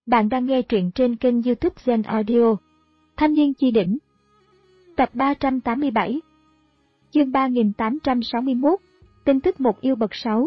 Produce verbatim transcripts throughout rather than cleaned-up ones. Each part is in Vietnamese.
Bạn đang nghe truyện trên kênh YouTube Zen Audio. Thanh niên chi đỉnh. Tập ba trăm tám mươi bảy. Chương ba nghìn tám trăm sáu mươi mốt. Tin tức một yêu bậc sáu.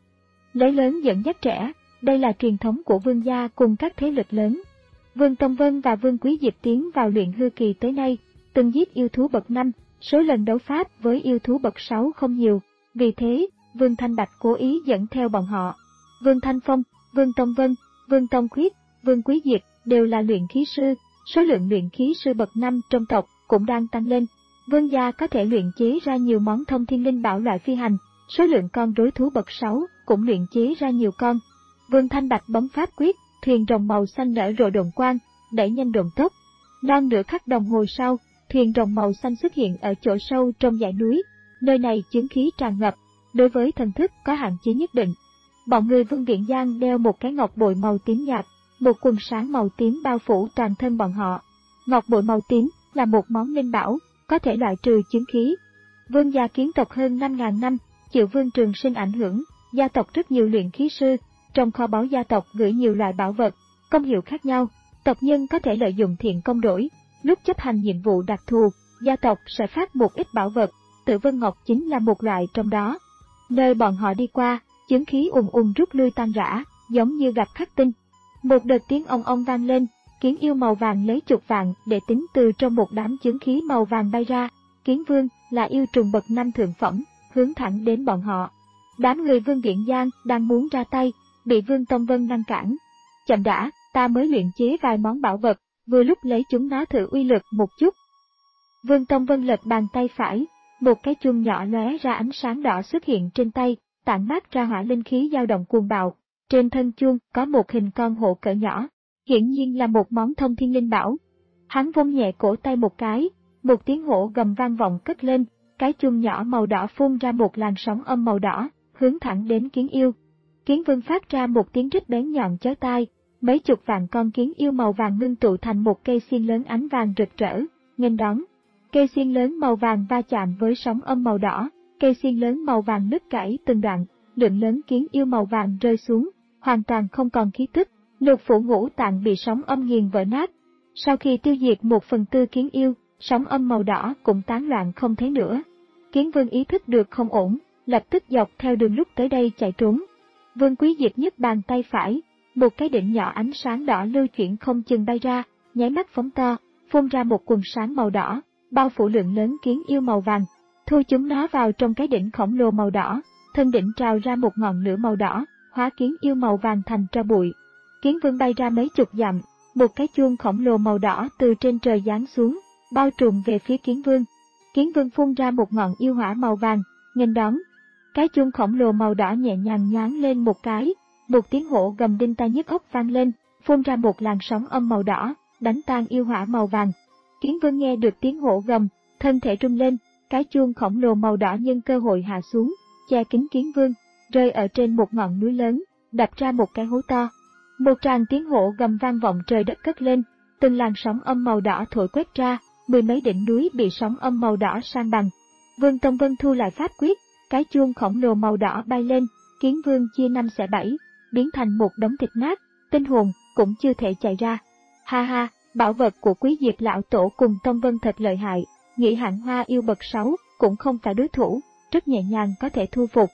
Lấy lớn dẫn dắt trẻ, đây là truyền thống của vương gia cùng các thế lực lớn. Vương Tông Vân và Vương Quý Diệp tiến vào luyện hư kỳ tới nay, từng giết yêu thú bậc năm, số lần đấu pháp với yêu thú bậc sáu không nhiều. Vì thế, Vương Thanh Bạch cố ý dẫn theo bọn họ. Vương Thanh Phong, Vương Tông Vân, Vương Tông Khuyết, Vương Quý Diệp đều là luyện khí sư, số lượng luyện khí sư bậc năm trong tộc cũng đang tăng lên. Vương gia có thể luyện chế ra nhiều món thông thiên linh bảo loại phi hành, số lượng con đối thú bậc sáu cũng luyện chế ra nhiều con. Vương Thanh Bạch bấm pháp quyết, thuyền rồng màu xanh nở rộ độn quang, đẩy nhanh độn tốc. Non nửa khắc đồng hồ sau, thuyền rồng màu xanh xuất hiện ở chỗ sâu trong dãy núi. Nơi này chứng khí tràn ngập, đối với thần thức có hạn chế nhất định. Bọn người Vương Viễn Giang đeo một cái ngọc bội màu tím nhạt, một quần sáng màu tím bao phủ toàn thân bọn họ. Ngọc bội màu tím là một món linh bảo, có thể loại trừ chứng khí. Vương gia kiến tộc hơn năm nghìn năm, chịu Vương Trường Sinh ảnh hưởng, gia tộc rất nhiều luyện khí sư, trong kho báu gia tộc gửi nhiều loại bảo vật, công hiệu khác nhau, tộc nhân có thể lợi dụng thiện công đổi. Lúc chấp hành nhiệm vụ đặc thù, gia tộc sẽ phát một ít bảo vật, Tử Vân Ngọc chính là một loại trong đó. Nơi bọn họ đi qua, chứng khí ùn ùn rút lui tan rã, giống như gặp khắc tinh. Một đợt tiếng ong ong vang lên, kiến yêu màu vàng lấy chục vạn để tính từ trong một đám chứng khí màu vàng bay ra. Kiến vương là yêu trùng bậc năm thượng phẩm, hướng thẳng đến bọn họ. Đám người Vương Viễn Giang đang muốn ra tay, bị Vương Tông Vân ngăn cản. Chậm đã, ta mới luyện chế vài món bảo vật, vừa lúc lấy chúng nó thử uy lực một chút. Vương Tông Vân lật bàn tay phải, một cái chuông nhỏ lóe ra ánh sáng đỏ xuất hiện trên tay, tản mát ra hỏa linh khí dao động cuồng bạo. Trên thân chuông có một hình con hổ cỡ nhỏ, hiển nhiên là một món thông thiên linh bảo. Hắn vung nhẹ cổ tay một cái, một tiếng hổ gầm vang vọng cất lên, cái chuông nhỏ màu đỏ phun ra một làn sóng âm màu đỏ, hướng thẳng đến kiến yêu. Kiến vương phát ra một tiếng rít bén nhọn chói tai, mấy chục vạn con kiến yêu màu vàng ngưng tụ thành một cây xiên lớn ánh vàng rực rỡ, nghênh đón. Cây xiên lớn màu vàng va chạm với sóng âm màu đỏ, cây xiên lớn màu vàng nứt gãy từng đoạn, lượng lớn kiến yêu màu vàng rơi xuống, hoàn toàn không còn khí tức, lục phủ ngũ tạng bị sóng âm nghiền vỡ nát. Sau khi tiêu diệt một phần tư kiến yêu, sóng âm màu đỏ cũng tán loạn không thấy nữa. Kiến vương ý thức được không ổn, lập tức dọc theo đường lúc tới đây chạy trốn. Vương Quý Diệp nhấc bàn tay phải, một cái đỉnh nhỏ ánh sáng đỏ lưu chuyển không chừng bay ra, nháy mắt phóng to, phun ra một quần sáng màu đỏ, bao phủ lượng lớn kiến yêu màu vàng, thu chúng nó vào trong cái đỉnh khổng lồ màu đỏ, thân đỉnh trào ra một ngọn lửa màu đỏ, hóa kiến yêu màu vàng thành tro bụi. Kiến vương bay ra mấy chục dặm, một cái chuông khổng lồ màu đỏ từ trên trời giáng xuống, bao trùm về phía kiến vương. Kiến vương phun ra một ngọn yêu hỏa màu vàng, nghênh đón. Cái chuông khổng lồ màu đỏ nhẹ nhàng nhoáng lên một cái, một tiếng hổ gầm đinh tai nhức óc vang lên, phun ra một làn sóng âm màu đỏ, đánh tan yêu hỏa màu vàng. Kiến vương nghe được tiếng hổ gầm, thân thể rung lên, cái chuông khổng lồ màu đỏ nhân cơ hội hạ xuống, che kín kiến vương, rơi ở trên một ngọn núi lớn, đập ra một cái hố to. Một tràng tiếng hổ gầm vang vọng trời đất cất lên, từng làn sóng âm màu đỏ thổi quét ra, mười mấy đỉnh núi bị sóng âm màu đỏ san bằng. Vương Tông Vân thu lại pháp quyết, cái chuông khổng lồ màu đỏ bay lên, kiến vương chia năm xẻ bảy, biến thành một đống thịt nát, tinh hồn cũng chưa thể chạy ra. Ha ha, bảo vật của Quý Diệp lão tổ cùng Tông Vân thật lợi hại, nghĩ hạng hoa yêu bậc sáu cũng không phải đối thủ, rất nhẹ nhàng có thể thu phục.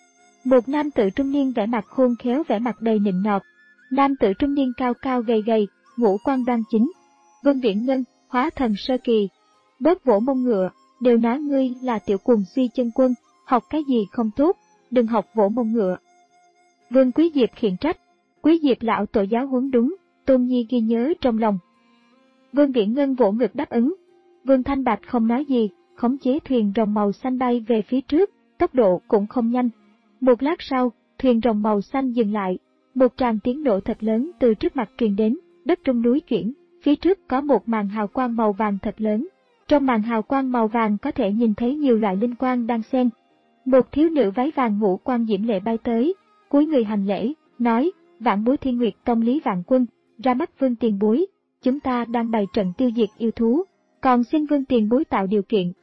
Một nam tử trung niên vẻ mặt khôn khéo vẻ mặt đầy nịnh nọt. Nam tử trung niên cao cao gầy gầy, ngũ quan đoan chính. Vương Viễn Ngân, hóa thần sơ kỳ. Bớt vỗ mông ngựa, đều nói ngươi là tiểu cuồng suy chân quân, học cái gì không tốt, đừng học vỗ mông ngựa. Vương Quý Diệp khiển trách, Quý Diệp lão tổ giáo huấn đúng, Tôn Nhi ghi nhớ trong lòng. Vương Viễn Ngân vỗ ngực đáp ứng. Vương Thanh Bạch không nói gì, khống chế thuyền rồng màu xanh bay về phía trước, tốc độ cũng không nhanh. Một lát sau, thuyền rồng màu xanh dừng lại, một tràng tiếng nổ thật lớn từ trước mặt truyền đến, đất rung núi chuyển, phía trước có một màn hào quang màu vàng thật lớn. Trong màn hào quang màu vàng có thể nhìn thấy nhiều loại linh quang đang xen. Một thiếu nữ váy vàng ngũ quan diễm lệ bay tới, cúi người hành lễ, nói: Vạn Bối Thiên Nguyệt Tông Lý Vạn Quân, ra mắt Vương tiền bối, chúng ta đang bày trận tiêu diệt yêu thú, còn xin Vương tiền bối tạo điều kiện.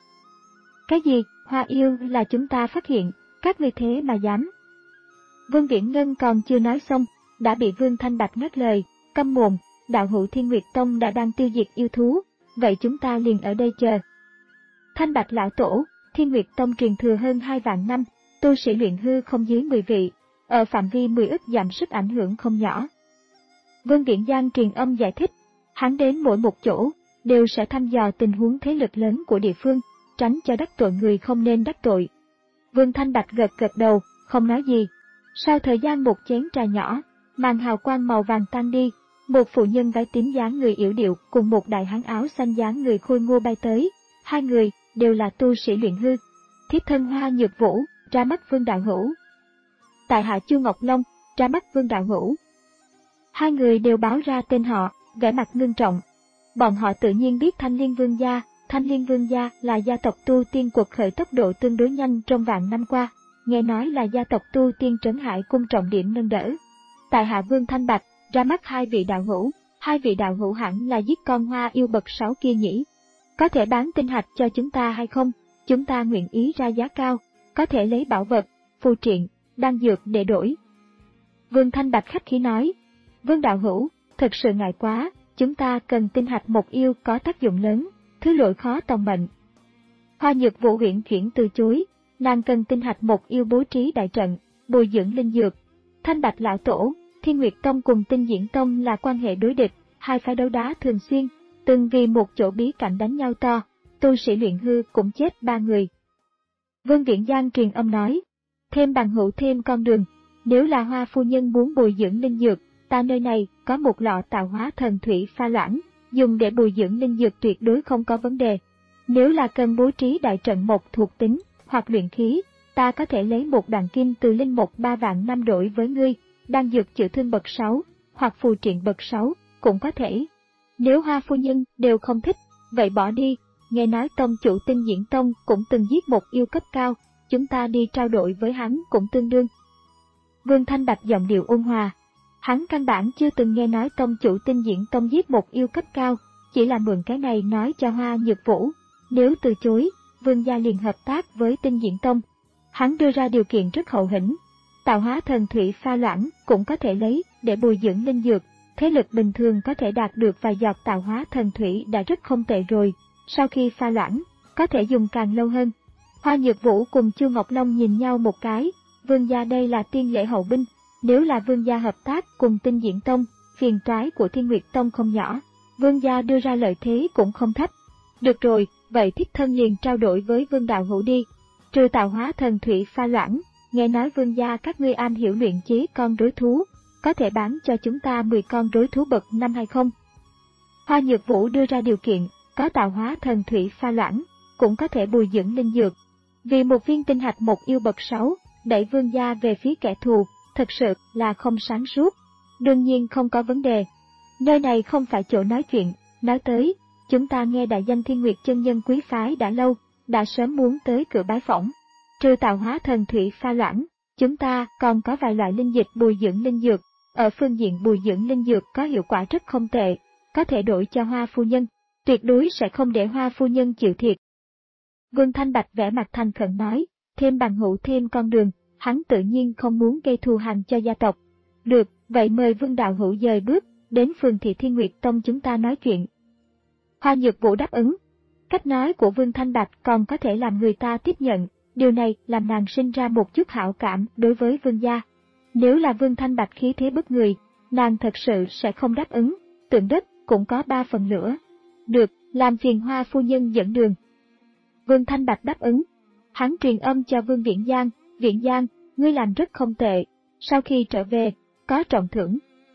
Cái gì? Hoa yêu là chúng ta phát hiện, các ngươi thế mà dám? Vương Viễn Ngân còn chưa nói xong, đã bị Vương Thanh Bạch ngắt lời, Câm mồm, đạo hữu Thiên Nguyệt Tông đã đang tiêu diệt yêu thú, vậy chúng ta liền ở đây chờ. Thanh Bạch lão tổ, Thiên Nguyệt Tông truyền thừa hơn hai vạn năm, tu sĩ luyện hư không dưới mười vị, ở phạm vi mười ức dặm sức ảnh hưởng không nhỏ. Vương Viễn Giang truyền âm giải thích, hắn đến mỗi một chỗ, đều sẽ thăm dò tình huống thế lực lớn của địa phương, tránh cho đắc tội người không nên đắc tội. Vương Thanh Bạch gật gật đầu, không nói gì. Sau thời gian một chén trà nhỏ, màn hào quang màu vàng tan đi, một phụ nhân váy tím dáng người yểu điệu cùng một đại hán áo xanh dáng người khôi ngô bay tới, hai người đều là tu sĩ luyện hư. Thiếp thân Hoa Nhược Vũ, ra mắt Vương đạo hữu. Tại hạ Chu Ngọc Long, ra mắt Vương đạo hữu. Hai người đều báo ra tên họ, vẻ mặt ngưng trọng. Bọn họ tự nhiên biết Thanh Liên Vương gia, Thanh Liên Vương gia là gia tộc tu tiên quật khởi tốc độ tương đối nhanh trong vạn năm qua, nghe nói là gia tộc tu tiên Trấn Hải cung trọng điểm nâng đỡ. Tại hạ Vương Thanh Bạch, ra mắt hai vị đạo hữu, hai vị đạo hữu hẳn là giết con hoa yêu bậc sáu kia nhỉ? Có thể bán tinh hạch cho chúng ta hay không? Chúng ta nguyện ý ra giá cao, có thể lấy bảo vật, phù triện, đan dược để đổi. Vương Thanh Bạch khách khí nói, Vương đạo hữu, thật sự ngại quá, chúng ta cần tinh hạch một yêu có tác dụng lớn, thứ lỗi khó tòng mệnh. Hoa Nhược Vũ uyển chuyển từ chối, nàng cần tinh hạch một yêu bố trí đại trận, bồi dưỡng linh dược. Thanh Bạch lão tổ, Thiên Nguyệt Tông cùng Tinh Diễn Tông là quan hệ đối địch, hai phái đấu đá thường xuyên, từng vì một chỗ bí cảnh đánh nhau to, tu sĩ luyện hư cũng chết ba người. Vương Viễn Giang truyền âm nói, thêm bằng hữu thêm con đường, nếu là Hoa phu nhân muốn bồi dưỡng linh dược, ta nơi này có một lọ tạo hóa thần thủy pha loãng, dùng để bồi dưỡng linh dược tuyệt đối không có vấn đề. Nếu là cần bố trí đại trận một thuộc tính, hoặc luyện khí, ta có thể lấy một đoạn kim từ linh một ba vạn năm đổi với ngươi, đan dược chữa thương bậc sáu, hoặc phù triện bậc sáu, cũng có thể. Nếu Hoa phu nhân đều không thích, vậy bỏ đi, nghe nói tông chủ Tinh Diễn Tông cũng từng giết một yêu cấp cao, chúng ta đi trao đổi với hắn cũng tương đương. Vương Thanh Bạch giọng điệu ôn hòa, hắn căn bản chưa từng nghe nói tông chủ Tinh Diễn Tông giết một yêu cấp cao, chỉ là mượn cái này nói cho Hoa Nhược Vũ, nếu từ chối, Vương gia liền hợp tác với Tinh Diễn Tông. Hắn đưa ra điều kiện rất hậu hĩnh, tạo hóa thần thủy pha loãng cũng có thể lấy để bồi dưỡng linh dược, thế lực bình thường có thể đạt được vài giọt tạo hóa thần thủy đã rất không tệ rồi, sau khi pha loãng, có thể dùng càng lâu hơn. Hoa Nhược Vũ cùng Chu Ngọc Long nhìn nhau một cái, Vương gia đây là tiên lễ hậu binh, nếu là Vương gia hợp tác cùng Tinh Diễn Tông, phiền toái của Thiên Nguyệt Tông không nhỏ, Vương gia đưa ra lợi thế cũng không thấp. Được rồi, vậy thiếp thân liền trao đổi với Vương đạo hữu đi, trừ tạo hóa thần thủy pha loãng, nghe nói Vương gia các ngươi am hiểu luyện chế con rối thú, có thể bán cho chúng ta mười con rối thú bậc năm hay không? Hoa Nhược Vũ đưa ra điều kiện, có tạo hóa thần thủy pha loãng, cũng có thể bồi dưỡng linh dược. Vì một viên tinh hạch một yêu bậc sáu, đẩy Vương gia về phía kẻ thù, thật sự là không sáng suốt. Đương nhiên không có vấn đề. Nơi này không phải chỗ nói chuyện, nói tới, chúng ta nghe đại danh Thiên Nguyệt chân nhân quý phái đã lâu, đã sớm muốn tới cửa bái phỏng. Trừ tạo hóa thần thủy pha loãng, chúng ta còn có vài loại linh dịch bồi dưỡng linh dược, ở phương diện bồi dưỡng linh dược có hiệu quả rất không tệ, có thể đổi cho Hoa phu nhân, tuyệt đối sẽ không để Hoa phu nhân chịu thiệt. Vương Thanh Bạch vẻ mặt thành khẩn nói, thêm bằng hữu thêm con đường, hắn tự nhiên không muốn gây thù hằn cho gia tộc. Được, vậy mời Vương đạo hữu dời bước, đến phường thị Thiên Nguyệt Tông chúng ta nói chuyện. Hoa Nhược Vũ đáp ứng. Cách nói của Vương Thanh Bạch còn có thể làm người ta tiếp nhận, điều này làm nàng sinh ra một chút hảo cảm đối với Vương gia. Nếu là Vương Thanh Bạch khí thế bức người, nàng thật sự sẽ không đáp ứng, tượng đất cũng có ba phần lửa. Được, làm phiền Hoa phu nhân dẫn đường. Vương Thanh Bạch đáp ứng. Hắn truyền âm cho Vương Viễn Giang, Viễn Giang, ngươi làm rất không tệ, sau khi trở về, có trọng thưởng.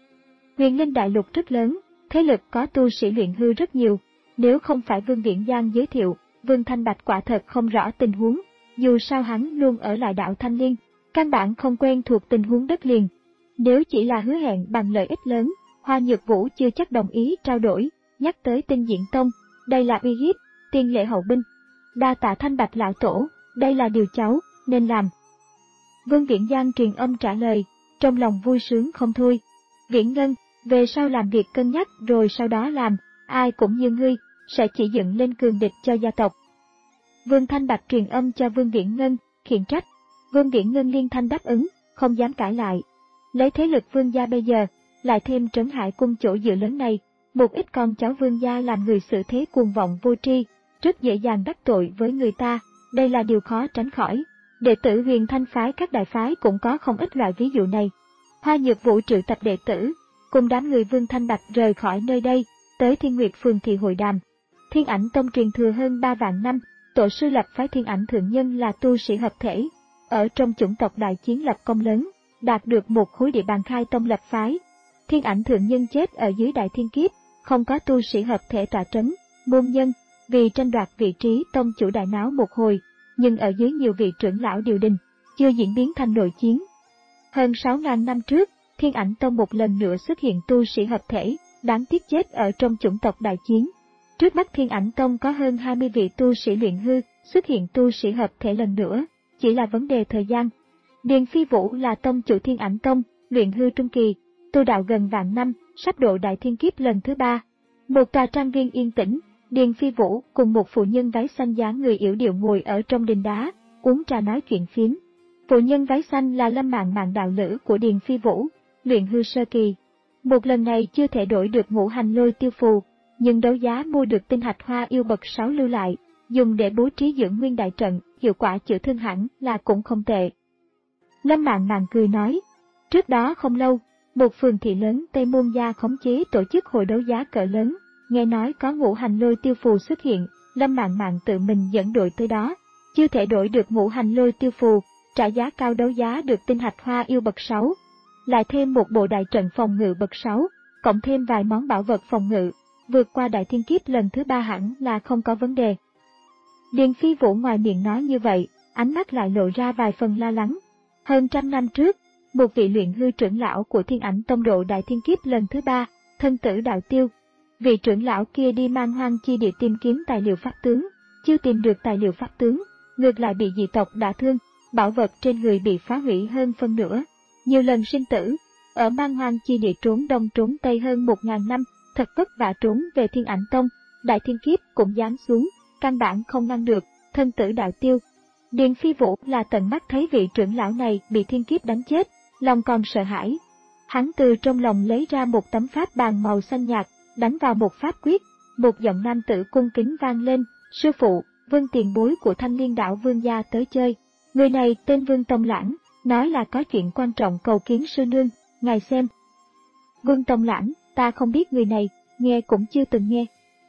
Huyền Linh Đại Lục rất lớn, thế lực có tu sĩ luyện hư rất nhiều, nếu không phải Vương Viễn Giang giới thiệu, Vương Thanh Bạch quả thật không rõ tình huống, dù sao hắn luôn ở lại đạo Thanh Liên, căn bản không quen thuộc tình huống đất liền. Nếu chỉ là hứa hẹn bằng lợi ích lớn, Hoa Nhược Vũ chưa chắc đồng ý trao đổi, nhắc tới Tinh Diễn Tông, đây là uy hiếp, tiên lễ hậu binh. Đa tạ Thanh Bạch lão tổ, đây là điều cháu nên làm. Vương Viễn Giang truyền âm trả lời, trong lòng vui sướng không thôi. Viễn Ngân, về sau làm việc cân nhắc rồi sau đó làm, ai cũng như ngươi, sẽ chỉ dựng lên cường địch cho gia tộc. Vương Thanh Bạch truyền âm cho Vương Viễn Ngân, khiển trách. Vương Viễn Ngân liên thanh đáp ứng, không dám cãi lại. Lấy thế lực Vương gia bây giờ, lại thêm Trấn Hải cung chỗ dựa lớn này, một ít con cháu vương gia làm người xử thế cuồng vọng vô tri, rất dễ dàng đắc tội với người ta, đây là điều khó tránh khỏi. Đệ tử Huyền Thanh phái các đại phái cũng có không ít loại ví dụ này. Hoa Nhược Vũ triệu tập đệ tử, cùng đám người Vương Thanh Bạch rời khỏi nơi đây, tới Thiên Nguyệt Phường thị hội đàm. Thiên Ảnh Tông truyền thừa hơn ba vạn năm, tổ sư lập phái Thiên Ảnh Thượng Nhân là tu sĩ hợp thể, ở trong chủng tộc đại chiến lập công lớn, đạt được một khối địa bàn khai tông lập phái. Thiên Ảnh Thượng Nhân chết ở dưới đại thiên kiếp, không có tu sĩ hợp thể tọa trấn, môn nhân, vì tranh đoạt vị trí tông chủ đại náo một hồi, nhưng ở dưới nhiều vị trưởng lão điều đình, chưa diễn biến thành nội chiến. Hơn sáu ngàn năm trước, Thiên Ảnh Tông một lần nữa xuất hiện tu sĩ hợp thể, đáng tiếc chết ở trong chủng tộc đại chiến. Trước mắt Thiên Ảnh Tông có hơn hai mươi vị tu sĩ luyện hư, xuất hiện tu sĩ hợp thể lần nữa, chỉ là vấn đề thời gian. Điền Phi Vũ là tông chủ Thiên Ảnh Tông, luyện hư trung kỳ, tu đạo gần vạn năm, sắp độ đại thiên kiếp lần thứ ba. Một tòa trang viên yên tĩnh, Điền Phi Vũ cùng một phụ nhân váy xanh dáng người yểu điệu ngồi ở trong đình đá, uống trà nói chuyện phiếm. Phụ nhân váy xanh là Lâm Mạn Mạn đạo lữ của Điền Phi Vũ, luyện hư sơ kỳ. Một lần này chưa thể đổi được ngũ hành lôi tiêu phù, nhưng đấu giá mua được tinh hạch hoa yêu bậc sáu lưu lại, dùng để bố trí dưỡng nguyên đại trận, hiệu quả chữa thương hẳn là cũng không tệ. Lâm Mạn Mạn cười nói, trước đó không lâu, một phường thị lớn Tây Môn Gia khống chế tổ chức hội đấu giá cỡ lớn, nghe nói có ngũ hành lôi tiêu phù xuất hiện, Lâm Mạn Mạn tự mình dẫn đội tới đó, chưa thể đổi được ngũ hành lôi tiêu phù, trả giá cao đấu giá được tinh hạch hoa yêu bậc sáu, lại thêm một bộ đại trận phòng ngự bậc sáu, cộng thêm vài món bảo vật phòng ngự, vượt qua đại thiên kiếp lần thứ ba hẳn là không có vấn đề. Điền Phi Vũ ngoài miệng nói như vậy, ánh mắt lại lộ ra vài phần lo lắng. Hơn trăm năm trước, một vị luyện hư trưởng lão của Thiên Ảnh Tông độ đại thiên kiếp lần thứ ba, thân tử đạo tiêu. Vị trưởng lão kia đi Man Hoang chi địa tìm kiếm tài liệu pháp tướng, chưa tìm được tài liệu pháp tướng, ngược lại bị dị tộc đả thương, bảo vật trên người bị phá hủy hơn phân nửa. Nhiều lần sinh tử, ở Man Hoang chi địa trốn đông trốn tây hơn một ngàn năm, thật vất vả trốn về Thiên Ảnh Tông, đại thiên kiếp cũng giáng xuống, căn bản không ngăn được, thân tử đạo tiêu. Điền Phi Vũ là tận mắt thấy vị trưởng lão này bị thiên kiếp đánh chết, lòng còn sợ hãi. Hắn từ trong lòng lấy ra một tấm pháp bàn màu xanh nhạt, đánh vào một pháp quyết, một giọng nam tử cung kính vang lên, sư phụ, Vương tiền bối của Thanh Liên Đảo Vương gia tới chơi. Người này tên Vương Tông Lãng, nói là có chuyện quan trọng cầu kiến sư nương, ngài xem. Vương Tông Lãng, ta không biết người này, nghe cũng chưa từng nghe.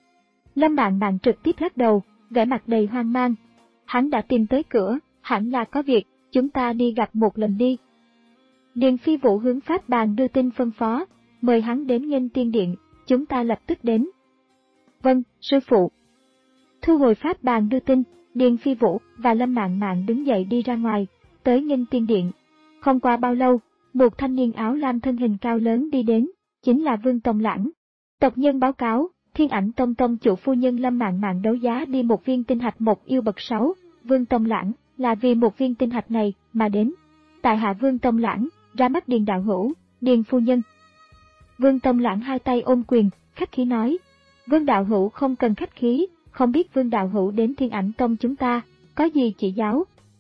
Lâm Mạn Mạn trực tiếp lắc đầu, vẻ mặt đầy hoang mang. Hắn đã tìm tới cửa, hẳn là có việc, chúng ta đi gặp một lần đi. Điền Phi Vũ hướng pháp bàn đưa tin phân phó, mời hắn đến Nghênh Tiên Điện, chúng ta lập tức đến. Vâng, sư phụ. Thu hồi pháp bàn đưa tin, Điền Phi Vũ và Lâm Mạn Mạn đứng dậy đi ra ngoài, tới Nghênh Tiên Điện. Không qua bao lâu, một thanh niên áo lam thân hình cao lớn đi đến, chính là Vương Tông Lãng. Tộc nhân báo cáo, Thiên Ảnh Tông tông chủ phu nhân Lâm Mạn Mạn đấu giá đi một viên tinh hạch một yêu bậc sáu, Vương Tông Lãng là vì một viên tinh hạch này mà đến. Tại hạ Vương Tông Lãng, ra mắt Điền đạo hữu, Điền phu nhân. Vương Tông Lãng hai tay ôm quyền, khách khí nói. Vương đạo hữu không cần khách khí, không biết Vương đạo hữu đến Thiên Ảnh Tông chúng ta, có gì chỉ giáo?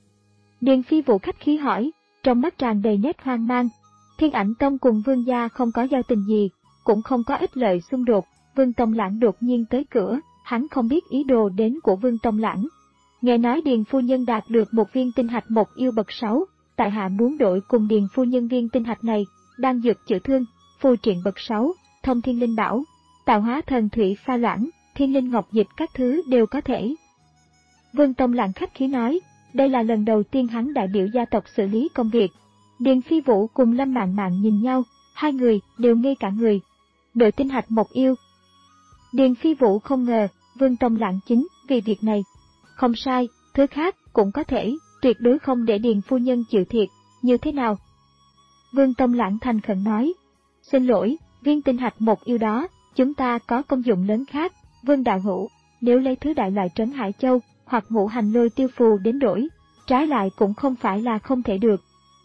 Điền Phi Vũ khách khí hỏi, trong mắt tràn đầy nét hoang mang. Thiên Ảnh Tông cùng Vương gia không có giao tình gì, cũng không có ích lợi xung đột. Vương Tông Lãng đột nhiên tới cửa, hắn không biết ý đồ đến của Vương Tông Lãng. Nghe nói Điền phu nhân đạt được một viên tinh hạch một yêu bậc sáu, tại hạ muốn đổi cùng Điền phu nhân viên tinh hạch này, đang dược chữa thương, phù triện bậc sáu, thông thiên linh bảo, tạo hóa thần thủy pha loãng, thiên linh ngọc dịch các thứ đều có thể. Vương Tông Lãng khách khí nói, đây là lần đầu tiên hắn đại biểu gia tộc xử lý công việc. Điền Phi Vũ cùng Lâm Mạn Mạn nhìn nhau, hai người đều ngây cả người. Đổi tinh hạch một yêu. Điền Phi Vũ không ngờ, Vương Tông Lãng chính vì việc này. Không sai, thứ khác cũng có thể, tuyệt đối không để Điền phu nhân chịu thiệt, như thế nào? Vương Tông Lãng thành khẩn nói, xin lỗi, viên tinh hạch một yêu đó, chúng ta có công dụng lớn khác, Vương đạo hữu, nếu lấy thứ đại loại Trấn Hải Châu hoặc ngũ hành lôi tiêu phù đến đổi, trái lại cũng không phải là không thể được.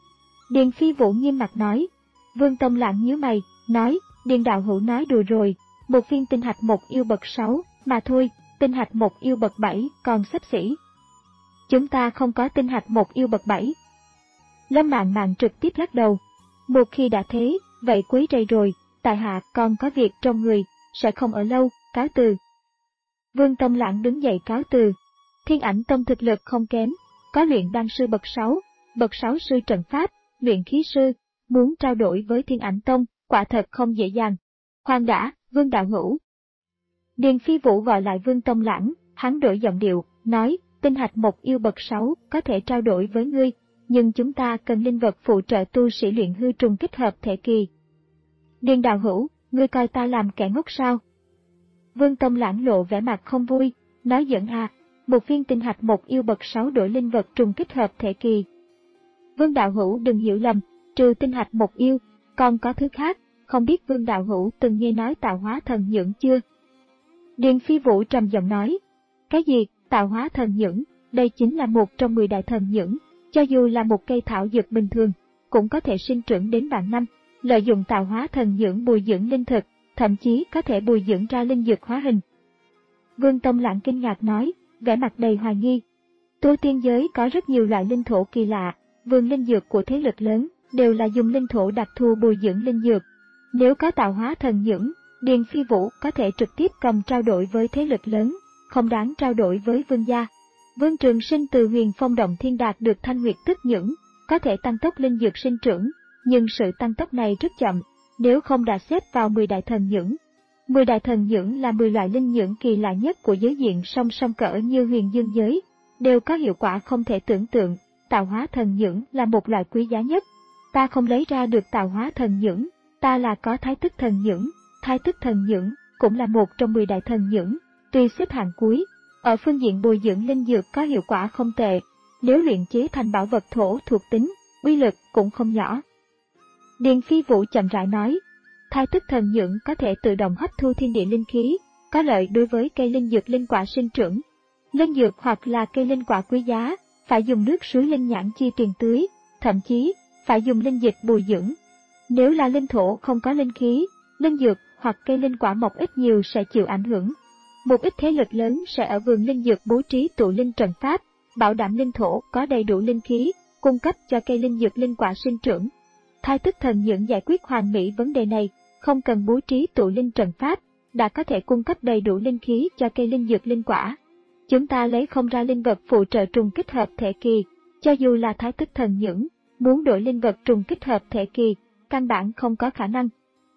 Điền Phi Vũ nghiêm mặt nói. Vương Tông Lãng nhíu mày, nói, Điền đạo hữu nói đùa rồi, một viên tinh hạch một yêu bậc sáu, mà thôi, tinh hạch một yêu bậc bảy còn xấp xỉ. Chúng ta không có tinh hạch một yêu bậc bảy. Lâm Mạn Mạn trực tiếp lắc đầu. Một khi đã thế, vậy quấy rầy rồi, tại hạ còn có việc trong người, sẽ không ở lâu, cáo từ. Vương Tông Lãng đứng dậy cáo từ. Thiên Ảnh Tông thực lực không kém, có luyện đan sư bậc sáu, bậc sáu sư trận pháp, luyện khí sư, muốn trao đổi với Thiên Ảnh Tông, quả thật không dễ dàng. Khoan đã, Vương đạo hữu. Điền Phi Vũ gọi lại Vương Tông Lãng, hắn đổi giọng điệu, nói, tinh hạch một yêu bậc sáu có thể trao đổi với ngươi, nhưng chúng ta cần linh vật phụ trợ tu sĩ luyện hư trùng kết hợp thể kỳ. Điền đạo hữu, ngươi coi ta làm kẻ ngốc sao? Vương Tông Lãng lộ vẻ mặt không vui, nói giỡn à, một viên tinh hạch một yêu bậc sáu đổi linh vật trùng kết hợp thể kỳ. Vương đạo hữu đừng hiểu lầm, trừ tinh hạch một yêu, còn có thứ khác, không biết Vương đạo hữu từng nghe nói tạo hóa thần nhưỡng chưa? Điền Phi Vũ trầm giọng nói, cái gì, tạo hóa thần nhưỡng, đây chính là một trong mười đại thần nhưỡng, cho dù là một cây thảo dược bình thường, cũng có thể sinh trưởng đến vạn năm, lợi dụng tạo hóa thần nhưỡng bồi dưỡng linh thực, thậm chí có thể bồi dưỡng ra linh dược hóa hình. Vương Tông Lãng kinh ngạc nói, vẻ mặt đầy hoài nghi. Tu tiên giới có rất nhiều loại linh thổ kỳ lạ, vườn linh dược của thế lực lớn đều là dùng linh thổ đặc thù bồi dưỡng linh dược. Nếu có tạo hóa thần nhưỡng, Điền Phi Vũ có thể trực tiếp cầm trao đổi với thế lực lớn, không đáng trao đổi với vương gia. Vương Trường Sinh từ Huyền Phong Động Thiên đạt được thanh nguyệt tức nhưỡng, có thể tăng tốc linh dược sinh trưởng, nhưng sự tăng tốc này rất chậm, nếu không đã xếp vào mười đại thần nhưỡng. mười đại thần nhưỡng là mười loại linh nhưỡng kỳ lạ nhất của giới diện song song cỡ như huyền dương giới, đều có hiệu quả không thể tưởng tượng, tạo hóa thần nhưỡng là một loại quý giá nhất. Ta không lấy ra được tạo hóa thần nhưỡng, ta là có thái tức thần nhưỡng, thái tức thần nhưỡng cũng là một trong mười đại thần nhưỡng, tuy xếp hạng cuối, ở phương diện bồi dưỡng linh dược có hiệu quả không tệ, nếu luyện chế thành bảo vật thổ thuộc tính, uy lực cũng không nhỏ. Điền Phi Vũ chậm rãi nói, thái tức thần nhưỡng có thể tự động hấp thu thiên địa linh khí, có lợi đối với cây linh dược linh quả sinh trưởng. Linh dược hoặc là cây linh quả quý giá, phải dùng nước suối linh nhãn chi truyền tưới, thậm chí phải dùng linh dịch bồi dưỡng. Nếu là linh thổ không có linh khí, linh dược hoặc cây linh quả mọc ít nhiều sẽ chịu ảnh hưởng. Một ít thế lực lớn sẽ ở vườn linh dược bố trí tụ linh trận pháp, bảo đảm linh thổ có đầy đủ linh khí, cung cấp cho cây linh dược linh quả sinh trưởng. Thái tức thần nhưỡng giải quyết hoàn mỹ vấn đề này, không cần bố trí tụ linh trận pháp, đã có thể cung cấp đầy đủ linh khí cho cây linh dược linh quả. Chúng ta lấy không ra linh vật phụ trợ trùng kết hợp thể kỳ, cho dù là thái tức thần nhưỡng, muốn đổi linh vật trùng kết hợp thể kỳ, căn bản không có khả năng.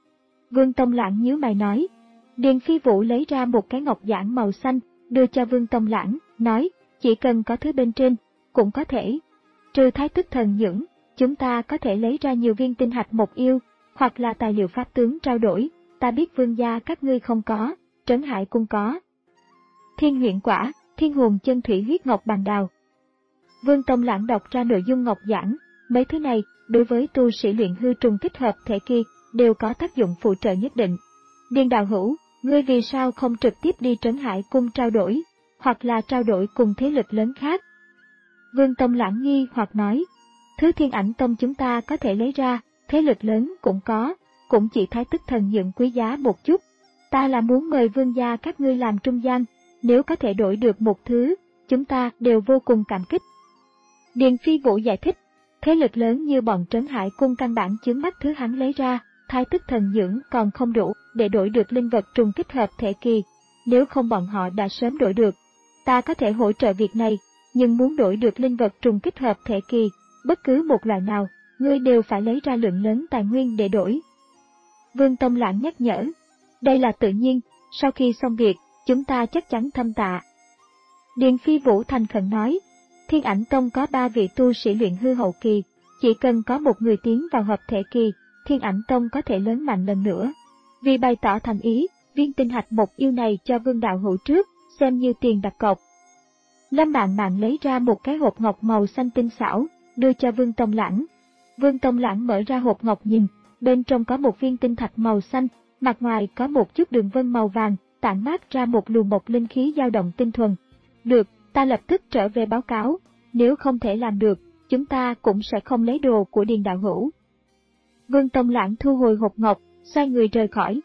Vương Tông Lãng nhíu mày nói. Điền Phi Vũ lấy ra một cái ngọc giản màu xanh, đưa cho Vương Tông Lãng, nói, chỉ cần có thứ bên trên, cũng có thể. Trừ thái tức thần nhưỡng, chúng ta có thể lấy ra nhiều viên tinh hạch một yêu, hoặc là tài liệu pháp tướng trao đổi, ta biết vương gia các ngươi không có, Trấn Hải Cung có. Thiên huyện quả, thiên hồn chân thủy huyết ngọc bàng đào. Vương Tông Lãng đọc ra nội dung ngọc giảng, mấy thứ này, đối với tu sĩ luyện hư trùng kết hợp thể kỳ, đều có tác dụng phụ trợ nhất định. Điền đạo hữu, ngươi vì sao không trực tiếp đi Trấn Hải Cung trao đổi, hoặc là trao đổi cùng thế lực lớn khác? Vương Tông Lãng nghi hoặc nói, thứ Thiên Ảnh Tông chúng ta có thể lấy ra, thế lực lớn cũng có, cũng chỉ thái tức thần nhưỡng quý giá một chút. Ta là muốn mời vương gia các ngươi làm trung gian, nếu có thể đổi được một thứ, chúng ta đều vô cùng cảm kích. Điền Phi Vũ giải thích, thế lực lớn như bọn Trấn Hải Cung căn bản chướng mắt thứ hắn lấy ra, thái tức thần nhưỡng còn không đủ để đổi được linh vật trùng kết hợp thể kỳ, nếu không bọn họ đã sớm đổi được. Ta có thể hỗ trợ việc này, nhưng muốn đổi được linh vật trùng kết hợp thể kỳ, bất cứ một loại nào, ngươi đều phải lấy ra lượng lớn tài nguyên để đổi. Vương Tông Lãng nhắc nhở, đây là tự nhiên, sau khi xong việc, chúng ta chắc chắn thâm tạ. Điền Phi Vũ thành khẩn nói, Thiên Ảnh Tông có ba vị tu sĩ luyện hư hậu kỳ, chỉ cần có một người tiến vào hợp thể kỳ, Thiên Ảnh Tông có thể lớn mạnh lần nữa. Vì bày tỏ thành ý, viên tinh hạch một yêu này cho Vương đạo hữu trước, xem như tiền đặt cọc. Lâm Mạn Mạn lấy ra một cái hộp ngọc màu xanh tinh xảo, đưa cho Vương Tông Lãng. Vương Tông Lãng mở ra hộp ngọc nhìn, bên trong có một viên tinh thạch màu xanh, mặt ngoài có một chút đường vân màu vàng, tản mát ra một luồng mộc linh khí dao động tinh thuần. Được, ta lập tức trở về báo cáo, nếu không thể làm được, chúng ta cũng sẽ không lấy đồ của Điền đạo hữu. Vương Tông Lãng thu hồi hộp ngọc, xoay người rời khỏi.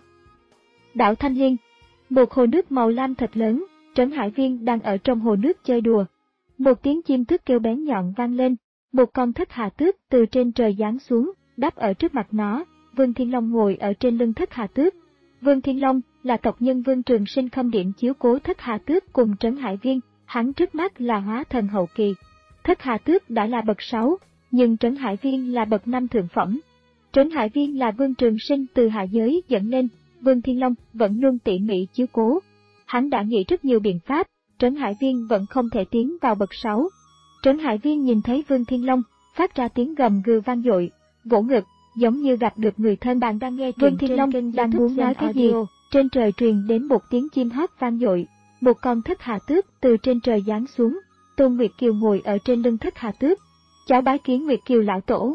Đảo Thanh Liên, một hồ nước màu lam thật lớn, Trấn Hải Viên đang ở trong hồ nước chơi đùa. Một tiếng chim tước kêu bén nhọn vang lên, một con thất hà tước từ trên trời giáng xuống, đáp ở trước mặt nó, Vương Thiên Long ngồi ở trên lưng Thất Hà Tước. Vương Thiên Long là tộc nhân Vương Trường Sinh khâm điểm chiếu cố Thất Hà Tước cùng Trấn Hải Viên, hắn trước mắt là hóa thần hậu kỳ. Thất Hà Tước đã là bậc sáu, nhưng Trấn Hải Viên là bậc năm thượng phẩm. Trấn Hải Viên là Vương Trường Sinh từ hạ giới dẫn lên, Vương Thiên Long vẫn luôn tỉ mỉ chiếu cố. Hắn đã nghĩ rất nhiều biện pháp, Trấn Hải Viên vẫn không thể tiến vào bậc sáu. Trấn Hải Viên nhìn thấy Vương Thiên Long, phát ra tiếng gầm gừ vang dội, vỗ ngực, giống như gặp được người thân. Bạn đang nghe Vương Thiên Long đang muốn nói cái gì? Trên trời truyền đến một tiếng chim hót vang dội, một con Thất Hà Tước từ trên trời giáng xuống. Tôn Nguyệt Kiều ngồi ở trên lưng Thất Hà Tước, cháu bái kiến Nguyệt Kiều lão tổ.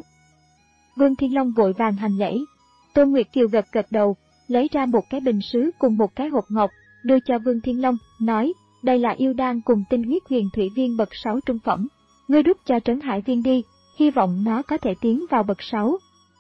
Vương Thiên Long vội vàng hành lễ. Tôn Nguyệt Kiều gật gật đầu, lấy ra một cái bình sứ cùng một cái hộp ngọc, đưa cho Vương Thiên Long, nói, đây là yêu đan cùng tinh huyết huyền thủy viên bậc sáu trung phẩm. Ngươi đút cho Trấn Hải Viên đi, hy vọng nó có thể tiến vào bậc sáu.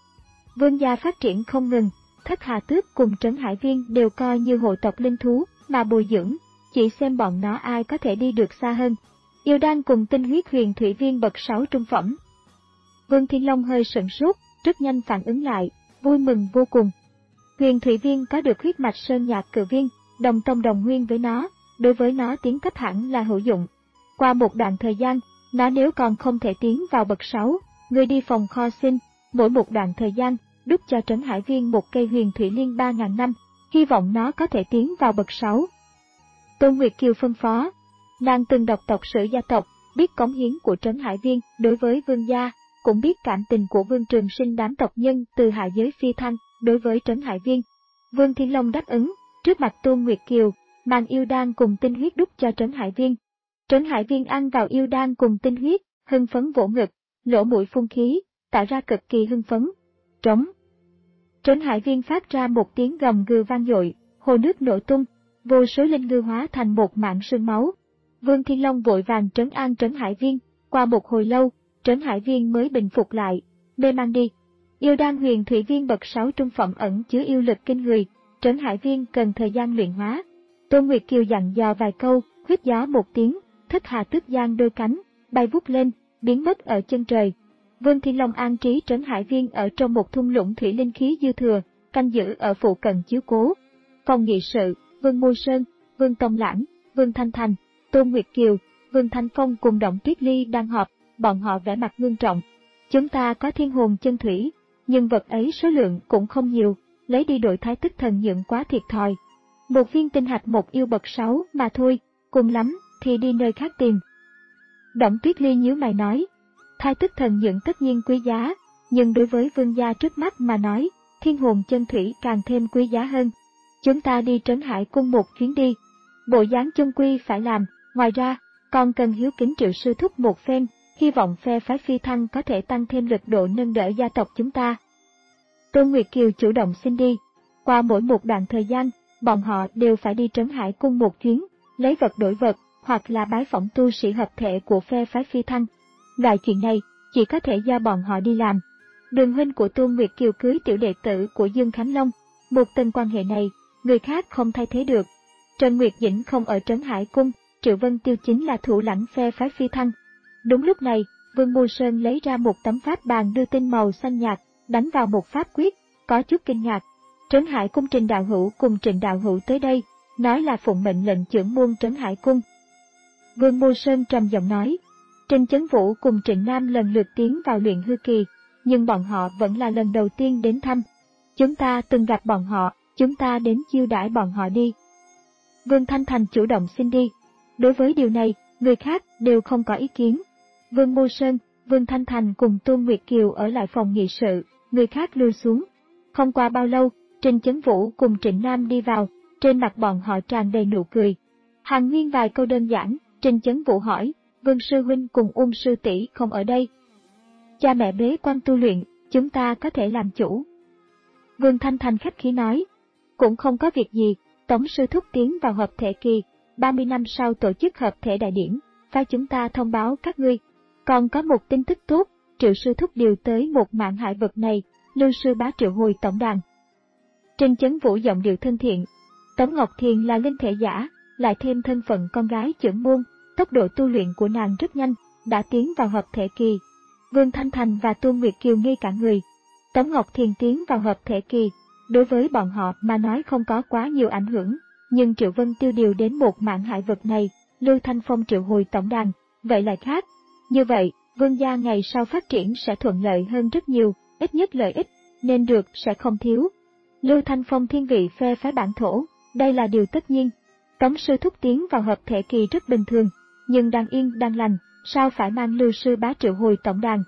Vương gia phát triển không ngừng, Thất Hà Tước cùng Trấn Hải Viên đều coi như hộ tộc linh thú mà bồi dưỡng, chỉ xem bọn nó ai có thể đi được xa hơn. Yêu đan cùng tinh huyết huyền thủy viên bậc sáu trung phẩm. Vương Thiên Long hơi sửng sốt, rất nhanh phản ứng lại, vui mừng vô cùng. Huyền thủy viên có được huyết mạch sơn nhạc cự viên, đồng tông đồng nguyên với nó, đối với nó tiến cấp hẳn là hữu dụng. Qua một đoạn thời gian, nó nếu còn không thể tiến vào bậc sáu, người đi phòng kho xin, mỗi một đoạn thời gian, đút cho Trấn Hải Viên một cây huyền thủy liên ba ngàn năm, hy vọng nó có thể tiến vào bậc sáu. Tôn Nguyệt Kiều phân phó, nàng từng đọc tộc sử gia tộc, biết cống hiến của Trấn Hải Viên đối với vương gia, cũng biết cảm tình của Vương Trường Sinh đám tộc nhân từ hạ giới phi thăng đối với Trấn Hải Viên. Vương Thiên Long đáp ứng, trước mặt Tôn Nguyệt Kiều, mang yêu đan cùng tinh huyết đút cho Trấn Hải Viên. Trấn Hải Viên ăn vào yêu đan cùng tinh huyết, hưng phấn vỗ ngực, lỗ mũi phun khí, tỏ ra cực kỳ hưng phấn. Trống. Trấn Hải Viên phát ra một tiếng gầm gừ vang dội, hồ nước nổ tung, vô số linh ngư hóa thành một mảng sương máu. Vương Thiên Long vội vàng trấn an Trấn Hải Viên, qua một hồi lâu, Trấn Hải Viên mới bình phục lại, mê man đi. Yêu đan huyền thủy viên bậc sáu trung phẩm ẩn chứa yêu lực kinh người, Trấn Hải Viên cần thời gian luyện hóa. Tôn Nguyệt Kiều dặn dò vài câu, huýt gió một tiếng, Thất Hà Tước giang đôi cánh, bay vút lên, biến mất ở chân trời. Vương Thiên Long an trí Trấn Hải Viên ở trong một thung lũng thủy linh khí dư thừa, canh giữ ở phụ cận chiếu cố. Phòng nghị sự, Vương Mô Sơn, Vương Tông Lãng, Vương Thanh Thành, Tôn Nguyệt Kiều, Vương Thanh Phong cùng Động Tuyết Ly đang họp, bọn họ vẻ mặt ngưng trọng. Chúng ta có thiên hồn chân thủy, nhưng vật ấy số lượng cũng không nhiều, lấy đi đổi thái tức thần nhượng quá thiệt thòi. Một viên tinh hạch một yêu bậc sáu mà thôi, cùng lắm thì đi nơi khác tìm. Động Tuyết Ly nhíu mày nói, thái tức thần nhượng tất nhiên quý giá, nhưng đối với vương gia trước mắt mà nói, thiên hồn chân thủy càng thêm quý giá hơn. Chúng ta đi Trấn Hải cung một chuyến đi. Bộ dáng chung quy phải làm, ngoài ra, còn cần hiếu kính Triệu sư thúc một phen, hy vọng phe phái phi thăng có thể tăng thêm lực độ nâng đỡ gia tộc chúng ta. Tôn Nguyệt Kiều chủ động xin đi. Qua mỗi một đoạn thời gian, bọn họ đều phải đi Trấn Hải cung một chuyến, lấy vật đổi vật, hoặc là bái phỏng tu sĩ hợp thể của phe phái phi thăng. Loại chuyện này, chỉ có thể do bọn họ đi làm. Đường huynh của Tôn Nguyệt Kiều cưới tiểu đệ tử của Dương Khánh Long, một tình quan hệ này, người khác không thay thế được. Trần Nguyệt Dĩnh không ở Trấn Hải cung, Triệu Vân Tiêu chính là thủ lãnh phe phái phi thăng. Đúng lúc này, Vương Mô Sơn lấy ra một tấm pháp bàn đưa tin màu xanh nhạt, đánh vào một pháp quyết, có chút kinh ngạc. Trấn Hải cung Trình đạo hữu cùng Trịnh đạo hữu tới đây, nói là phụng mệnh lệnh chưởng môn Trấn Hải cung. Vương Mô Sơn trầm giọng nói, Trình Chấn Vũ cùng Trịnh Nam lần lượt tiến vào luyện hư kỳ, nhưng bọn họ vẫn là lần đầu tiên đến thăm. Chúng ta từng gặp bọn họ, chúng ta đến chiêu đãi bọn họ đi. Vương Thanh Thành chủ động xin đi. Đối với điều này, người khác đều không có ý kiến. Vương Mô Sơn, Vương Thanh Thành cùng Tôn Nguyệt Kiều ở lại phòng nghị sự, người khác lui xuống. Không qua bao lâu, Trình Chấn Vũ cùng Trịnh Nam đi vào, trên mặt bọn họ tràn đầy nụ cười. Hàn Nguyên vài câu đơn giản, Trình Chấn Vũ hỏi, Vương sư huynh cùng Ung sư tỷ không ở đây. Cha mẹ bế quan tu luyện, chúng ta có thể làm chủ. Vương Thanh Thành khách khí nói, cũng không có việc gì, Tống sư thúc tiến vào hợp thể kỳ, ba mươi năm sau tổ chức hợp thể đại điển, phải chúng ta thông báo các ngươi. Còn có một tin tức tốt, Triệu sư thúc điều tới một mạng hại vật này, Lưu sư bá triệu hồi tổng đàn. Trình Chấn Vũ giọng điệu thân thiện, Tống Ngọc Thiền là linh thể giả, lại thêm thân phận con gái chưởng môn, tốc độ tu luyện của nàng rất nhanh, đã tiến vào hợp thể kỳ. Vương Thanh Thành và Tôn Nguyệt Kiều ngây cả người. Tống Ngọc Thiền tiến vào hợp thể kỳ, đối với bọn họ mà nói không có quá nhiều ảnh hưởng, nhưng Triệu Vân Tiêu điều đến một mạn hại vật này, Lưu Thanh Phong triệu hồi tổng đàn, vậy lại khác. Như vậy, Vương gia ngày sau phát triển sẽ thuận lợi hơn rất nhiều, ít nhất lợi ích, nên được sẽ không thiếu. Lưu Thanh Phong thiên vị phe phái bản thổ, đây là điều tất nhiên. Tống sư thúc tiến vào hợp thể kỳ rất bình thường, nhưng đang yên đang lành, sao phải mang Lưu sư bá triệu hồi tổng đàn?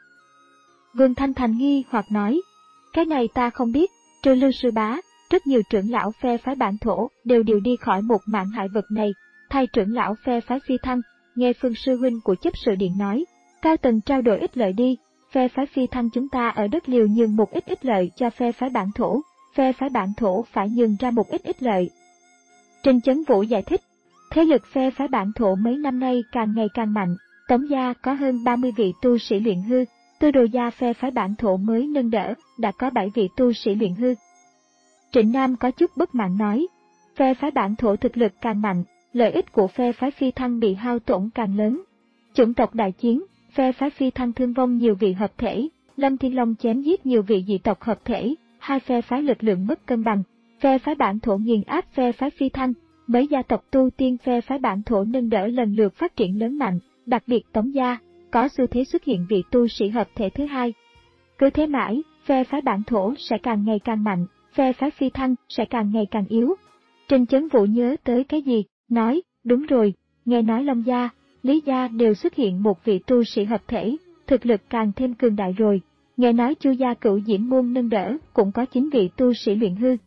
Vương Thanh Thành nghi hoặc nói, cái này ta không biết, trừ Lưu sư bá, rất nhiều trưởng lão phe phái bản thổ đều điều đi khỏi một mạn hại vật này, thay trưởng lão phe phái phi thăng, nghe Phương sư huynh của chấp sự điện nói, cao tầng trao đổi ích lợi đi, phe phái phi thăng chúng ta ở đất liều nhường một ít ích lợi cho phe phái bản thổ, phe phái bản thổ phải nhường ra một ít ích lợi. Trình Chấn Vũ giải thích, thế lực phe phái bản thổ mấy năm nay càng ngày càng mạnh, Tống gia có hơn ba mươi vị tu sĩ luyện hư, Tư Đồ gia phe phái bản thổ mới nâng đỡ, đã có bảy vị tu sĩ luyện hư. Trịnh Nam có chút bất mãn nói, phe phái bản thổ thực lực càng mạnh, lợi ích của phe phái phi thăng bị hao tổn càng lớn. Chủng tộc đại chiến, phe phái phi thăng thương vong nhiều vị hợp thể, Lâm Thiên Long chém giết nhiều vị dị tộc hợp thể, hai phe phái lực lượng mất cân bằng, phe phái bản thổ nghiền áp phe phái phi thăng, mấy gia tộc tu tiên phe phái bản thổ nâng đỡ lần lượt phát triển lớn mạnh, đặc biệt Tống gia, có xu thế xuất hiện vị tu sĩ hợp thể thứ hai. Cứ thế mãi, phe phái bản thổ sẽ càng ngày càng mạnh, phe phái phi thăng sẽ càng ngày càng yếu. Trình Chấn Vũ nhớ tới cái gì, nói, đúng rồi, nghe nói Long gia, Lý gia đều xuất hiện một vị tu sĩ hợp thể, thực lực càng thêm cường đại rồi. Nghe nói Chu gia Cửu Diễm môn nâng đỡ cũng có chín vị tu sĩ luyện hư.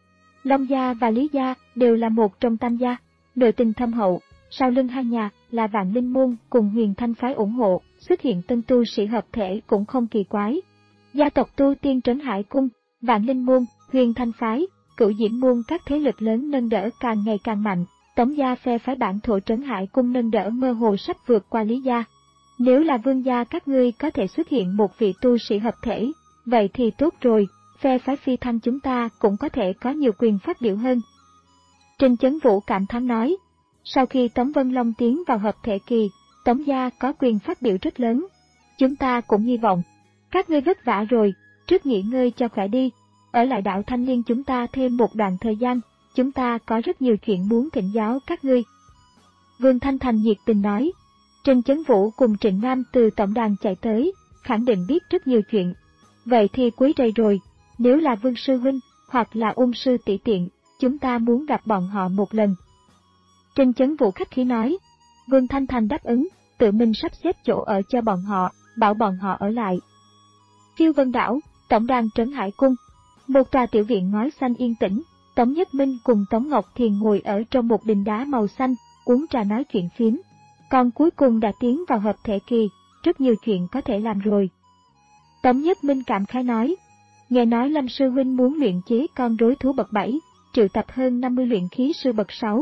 Long gia và Lý gia đều là một trong tam gia, nội tình thâm hậu, sau lưng hai nhà là Vạn Linh môn cùng Huyền Thanh phái ủng hộ, xuất hiện tân tu sĩ hợp thể cũng không kỳ quái. Gia tộc tu tiên Trấn Hải cung, Vạn Linh môn, Huyền Thanh phái, Cửu Diễm môn các thế lực lớn nâng đỡ càng ngày càng mạnh, Tống gia phe phái bản thổ Trấn Hải cung nâng đỡ mơ hồ sắp vượt qua Lý gia. Nếu là Vương gia các ngươi có thể xuất hiện một vị tu sĩ hợp thể, vậy thì tốt rồi, phe phái phi thăng chúng ta cũng có thể có nhiều quyền phát biểu hơn. Trình Chấn Vũ cảm thán nói, sau khi Tống Vân Long tiến vào hợp thể kỳ, Tống gia có quyền phát biểu rất lớn. Chúng ta cũng hy vọng, các ngươi vất vả rồi, trước nghỉ ngơi cho khỏe đi, ở lại đảo Thanh Liên chúng ta thêm một đoạn thời gian, chúng ta có rất nhiều chuyện muốn thỉnh giáo các ngươi. Vương Thanh Thành nhiệt tình nói. Trình Chấn Vũ cùng Trịnh Nam từ tổng đàn chạy tới, khẳng định biết rất nhiều chuyện. Vậy thì quấy rầy rồi, nếu là Vương sư huynh, hoặc là Ung sư tỷ tiện, chúng ta muốn gặp bọn họ một lần. Trình Chấn Vũ khách khí nói. Vương Thanh Thành đáp ứng, tự mình sắp xếp chỗ ở cho bọn họ, bảo bọn họ ở lại. Phiêu Vân đảo, tổng đàn Trấn Hải cung. Một tòa tiểu viện ngói xanh yên tĩnh, Tống Nhất Minh cùng Tống Ngọc Thiền ngồi ở trong một đình đá màu xanh, uống trà nói chuyện phiếm. Con cuối cùng đã tiến vào hợp thể kỳ, rất nhiều chuyện có thể làm rồi. Tống Nhất Minh cảm khái nói, nghe nói Lâm sư huynh muốn luyện chế con rối thú bậc bảy, triệu tập hơn năm mươi luyện khí sư bậc sáu.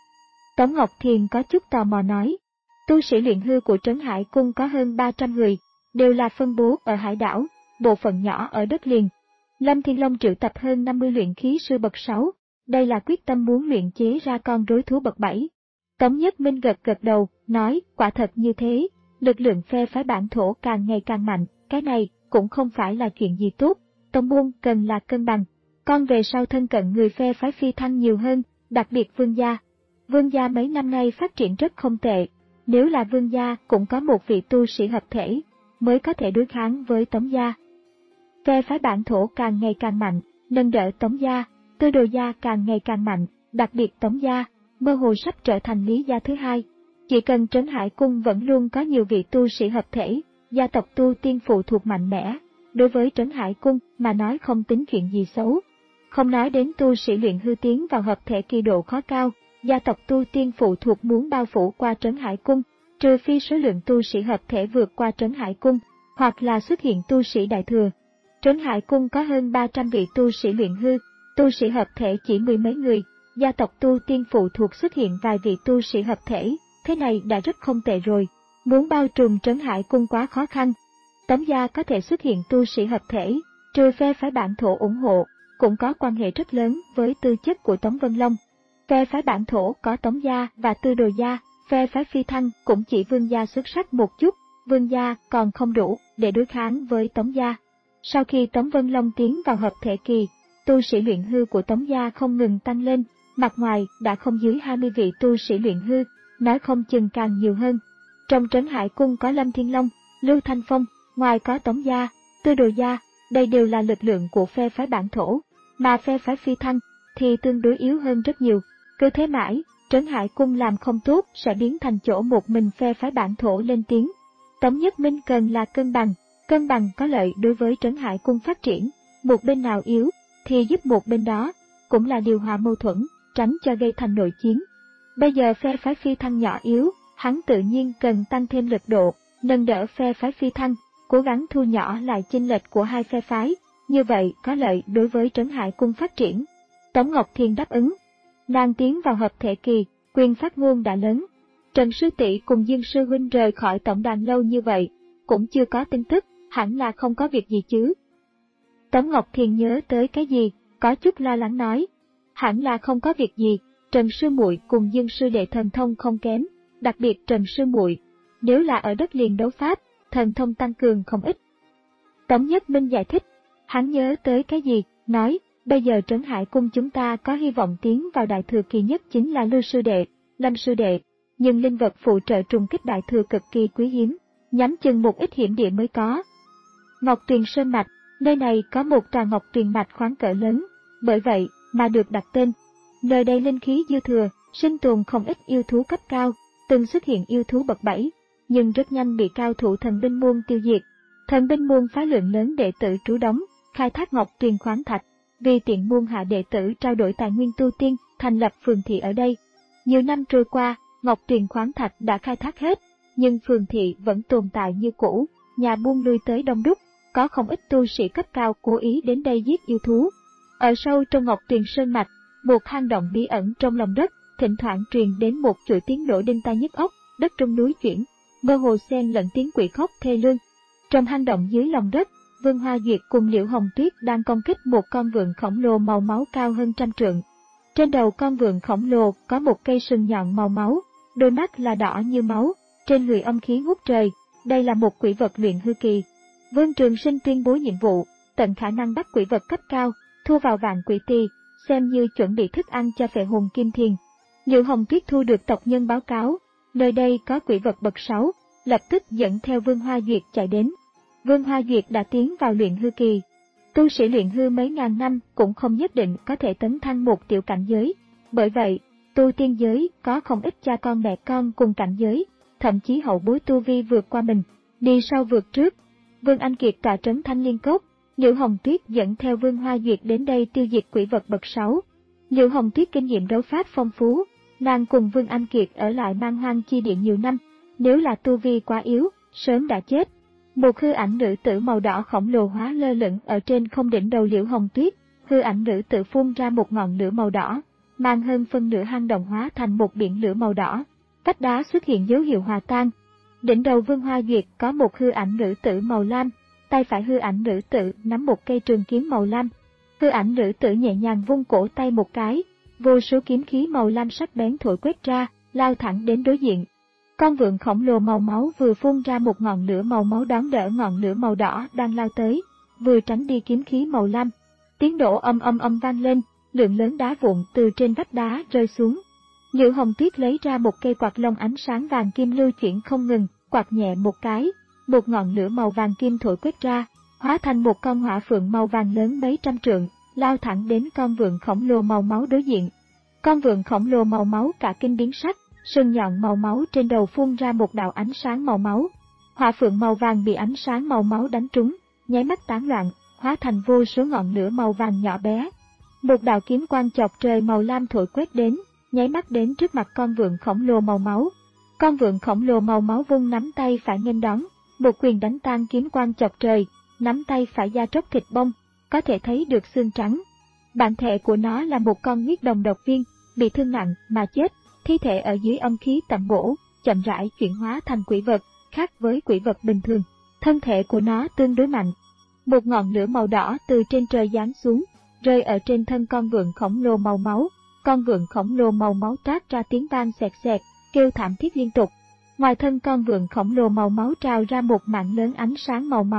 Tống Ngọc Thiền có chút tò mò nói, tu sĩ luyện hư của Trấn Hải cung có hơn ba trăm người, đều là phân bố ở hải đảo, bộ phận nhỏ ở đất liền. Lâm Thiên Long triệu tập hơn năm mươi luyện khí sư bậc sáu, đây là quyết tâm muốn luyện chế ra con rối thú bậc bảy. Tống Nhất Minh gật gật đầu, nói, quả thật như thế, lực lượng phe phái bản thổ càng ngày càng mạnh, cái này cũng không phải là chuyện gì tốt, tông môn cần là cân bằng. Con về sau thân cận người phe phái phi thăng nhiều hơn, đặc biệt Vương gia. Vương gia mấy năm nay phát triển rất không tệ, nếu là Vương gia cũng có một vị tu sĩ hợp thể, mới có thể đối kháng với Tống gia. Phe phái bản thổ càng ngày càng mạnh, nâng đỡ Tống gia, Tư Đồ gia càng ngày càng mạnh, đặc biệt Tống gia, mơ hồ sắp trở thành Lý gia thứ hai. Chỉ cần Trấn Hải cung vẫn luôn có nhiều vị tu sĩ hợp thể, gia tộc tu tiên phụ thuộc mạnh mẽ, đối với Trấn Hải cung mà nói không tính chuyện gì xấu. Không nói đến tu sĩ luyện hư tiến vào hợp thể kỳ độ khó cao, gia tộc tu tiên phụ thuộc muốn bao phủ qua Trấn Hải cung, trừ phi số lượng tu sĩ hợp thể vượt qua Trấn Hải cung, hoặc là xuất hiện tu sĩ đại thừa. Trấn Hải cung có hơn ba trăm vị tu sĩ luyện hư, tu sĩ hợp thể chỉ mười mấy người, gia tộc tu tiên phụ thuộc xuất hiện vài vị tu sĩ hợp thể, thế này đã rất không tệ rồi. Muốn bao trùm Trấn Hải cung quá khó khăn. Tống gia có thể xuất hiện tu sĩ hợp thể, trừ phe phái bản thổ ủng hộ, cũng có quan hệ rất lớn với tư chất của Tống Vân Long. Phe phái bản thổ có Tống gia và Tư Đồ gia, phe phái phi thăng cũng chỉ Vương gia xuất sắc một chút, Vương gia còn không đủ để đối kháng với Tống gia. Sau khi Tống Vân Long tiến vào hợp thể kỳ, tu sĩ luyện hư của Tống gia không ngừng tăng lên, mặt ngoài đã không dưới hai mươi vị tu sĩ luyện hư, nói không chừng càng nhiều hơn. Trong Trấn Hải Cung có Lâm Thiên Long, Lưu Thanh Phong, ngoài có Tống gia, Tư Đồ gia, đây đều là lực lượng của phe phái bản thổ, mà phe phái phi thăng thì tương đối yếu hơn rất nhiều. Cứ thế mãi, Trấn Hải Cung làm không tốt sẽ biến thành chỗ một mình phe phái bản thổ lên tiếng. Tống Nhất Minh cần là cân bằng, cân bằng có lợi đối với Trấn Hải Cung phát triển, một bên nào yếu thì giúp một bên đó, cũng là điều hòa mâu thuẫn, tránh cho gây thành nội chiến. Bây giờ phe phái phi thăng nhỏ yếu, hắn tự nhiên cần tăng thêm lực độ, nâng đỡ phe phái phi thăng, cố gắng thu nhỏ lại chênh lệch của hai phe phái, như vậy có lợi đối với Trấn Hải Cung phát triển. Tống Ngọc Thiên đáp ứng. Nàng tiến vào hợp thể kỳ, quyền phát ngôn đã lớn. Trần sư tỷ cùng Dương sư huynh rời khỏi tổng đàn lâu như vậy, cũng chưa có tin tức, hẳn là không có việc gì chứ. Tống Ngọc Thiên nhớ tới cái gì, có chút lo lắng nói. Hẳn là không có việc gì, Trần sư muội cùng Dương sư đệ thần thông không kém, đặc biệt Trần sư muội, nếu là ở đất liền đấu pháp, thần thông tăng cường không ít. Tống Nhất Minh giải thích, hắn nhớ tới cái gì, nói, bây giờ Trấn Hải Cung chúng ta có hy vọng tiến vào đại thừa kỳ nhất chính là Lưu sư đệ, Lâm sư đệ, nhưng linh vật phụ trợ trùng kích đại thừa cực kỳ quý hiếm, nhắm chừng một ít hiểm địa mới có. Ngọc Tuyền Sơn Mạch, nơi này có một trà ngọc tuyền mạch khoáng cỡ lớn, bởi vậy mà được đặt tên. Nơi đây linh khí dư thừa, sinh tồn không ít yêu thú cấp cao, từng xuất hiện yêu thú bậc bảy, nhưng rất nhanh bị cao thủ thần binh môn tiêu diệt. Thần binh môn phái lượng lớn đệ tử trú đóng, khai thác ngọc tuyền khoáng thạch, vì tiện môn hạ đệ tử trao đổi tài nguyên tu tiên, thành lập phường thị ở đây. Nhiều năm trôi qua, ngọc tuyền khoáng thạch đã khai thác hết, nhưng phường thị vẫn tồn tại như cũ, nhà buôn lui tới đông đúc, có không ít tu sĩ cấp cao cố ý đến đây giết yêu thú. Ở sâu trong Ngọc Tuyền Sơn Mạch, một hang động bí ẩn trong lòng đất, thỉnh thoảng truyền đến một chuỗi tiếng nổ đinh tai nhức óc, đất trong núi chuyển, mơ hồ xen lẫn tiếng quỷ khóc thê lương. Trong hang động dưới lòng đất, Vương Hoa Duyệt cùng Liễu Hồng Tuyết đang công kích một con vượn khổng lồ màu máu cao hơn trăm trượng. Trên đầu con vượn khổng lồ có một cây sừng nhọn màu máu, đôi mắt là đỏ như máu, trên người âm khí ngút trời, đây là một quỷ vật luyện hư kỳ. Vương Trường Sinh tuyên bố nhiệm vụ, tận khả năng bắt quỷ vật cấp cao, thu vào vạn quỷ tỳ, xem như chuẩn bị thức ăn cho phệ hồn kim thiền. Liễu Hồng Tuyết thu được tộc nhân báo cáo, nơi đây có quỷ vật bậc sáu, lập tức dẫn theo Vương Hoa Duyệt chạy đến. Vương Hoa Duyệt đã tiến vào luyện hư kỳ. Tu sĩ luyện hư mấy ngàn năm cũng không nhất định có thể tấn thăng một tiểu cảnh giới, bởi vậy, tu tiên giới có không ít cha con mẹ con cùng cảnh giới, thậm chí hậu bối tu vi vượt qua mình, đi sau vượt trước. Vương Anh Kiệt tọa trấn Thanh Liên Cốc, Liễu Hồng Tuyết dẫn theo Vương Hoa Duyệt đến đây tiêu diệt quỷ vật bậc sáu. Liễu Hồng Tuyết kinh nghiệm đấu pháp phong phú, nàng cùng Vương Anh Kiệt ở lại Man Hoang chi địa nhiều năm, nếu là tu vi quá yếu, sớm đã chết. Một hư ảnh nữ tử màu đỏ khổng lồ hóa lơ lửng ở trên không đỉnh đầu Liễu Hồng Tuyết, hư ảnh nữ tử phun ra một ngọn lửa màu đỏ, mang hơn phân nửa hang động hóa thành một biển lửa màu đỏ. Vách đá xuất hiện dấu hiệu hòa tan. Đỉnh đầu Vương Hoa Duyệt có một hư ảnh nữ tử màu lam, tay phải hư ảnh nữ tử nắm một cây trường kiếm màu lam. Hư ảnh nữ tử nhẹ nhàng vung cổ tay một cái, vô số kiếm khí màu lam sắc bén thổi quét ra, lao thẳng đến đối diện. Con vượn khổng lồ màu máu vừa phun ra một ngọn lửa màu máu đón đỡ ngọn lửa màu đỏ đang lao tới, vừa tránh đi kiếm khí màu lam. Tiếng nổ âm âm âm vang lên, lượng lớn đá vụn từ trên vách đá rơi xuống. Liễu Hồng Tuyết lấy ra một cây quạt lông ánh sáng vàng kim lưu chuyển không ngừng, quạt nhẹ một cái, một ngọn lửa màu vàng kim thổi quét ra, hóa thành một con hỏa phượng màu vàng lớn mấy trăm trượng, lao thẳng đến con vượn khổng lồ màu máu đối diện. Con vượn khổng lồ màu máu cả kinh biến sắc, sừng nhọn màu máu trên đầu phun ra một đạo ánh sáng màu máu. Hỏa phượng màu vàng bị ánh sáng màu máu đánh trúng, nháy mắt tán loạn, hóa thành vô số ngọn lửa màu vàng nhỏ bé. Một đạo kiếm quang chọc trời màu lam thổi quét đến, nháy mắt đến trước mặt con vượn khổng lồ màu máu. Con vượn khổng lồ màu máu vung nắm tay phải nghênh đón, một quyền đánh tan kiếm quang chọc trời, nắm tay phải da tróc thịt bông, có thể thấy được xương trắng. Bản thể của nó là một con huyết đồng độc viên, bị thương nặng mà chết, thi thể ở dưới âm khí tẩm bổ, chậm rãi chuyển hóa thành quỷ vật, khác với quỷ vật bình thường. Thân thể của nó tương đối mạnh. Một ngọn lửa màu đỏ từ trên trời giáng xuống, rơi ở trên thân con vượn khổng lồ màu máu. Con vượn khổng lồ màu máu trát ra tiếng vang xẹt xẹt, kêu thảm thiết liên tục. Ngoài thân con vượn khổng lồ màu máu trào ra một mảng lớn ánh sáng màu máu,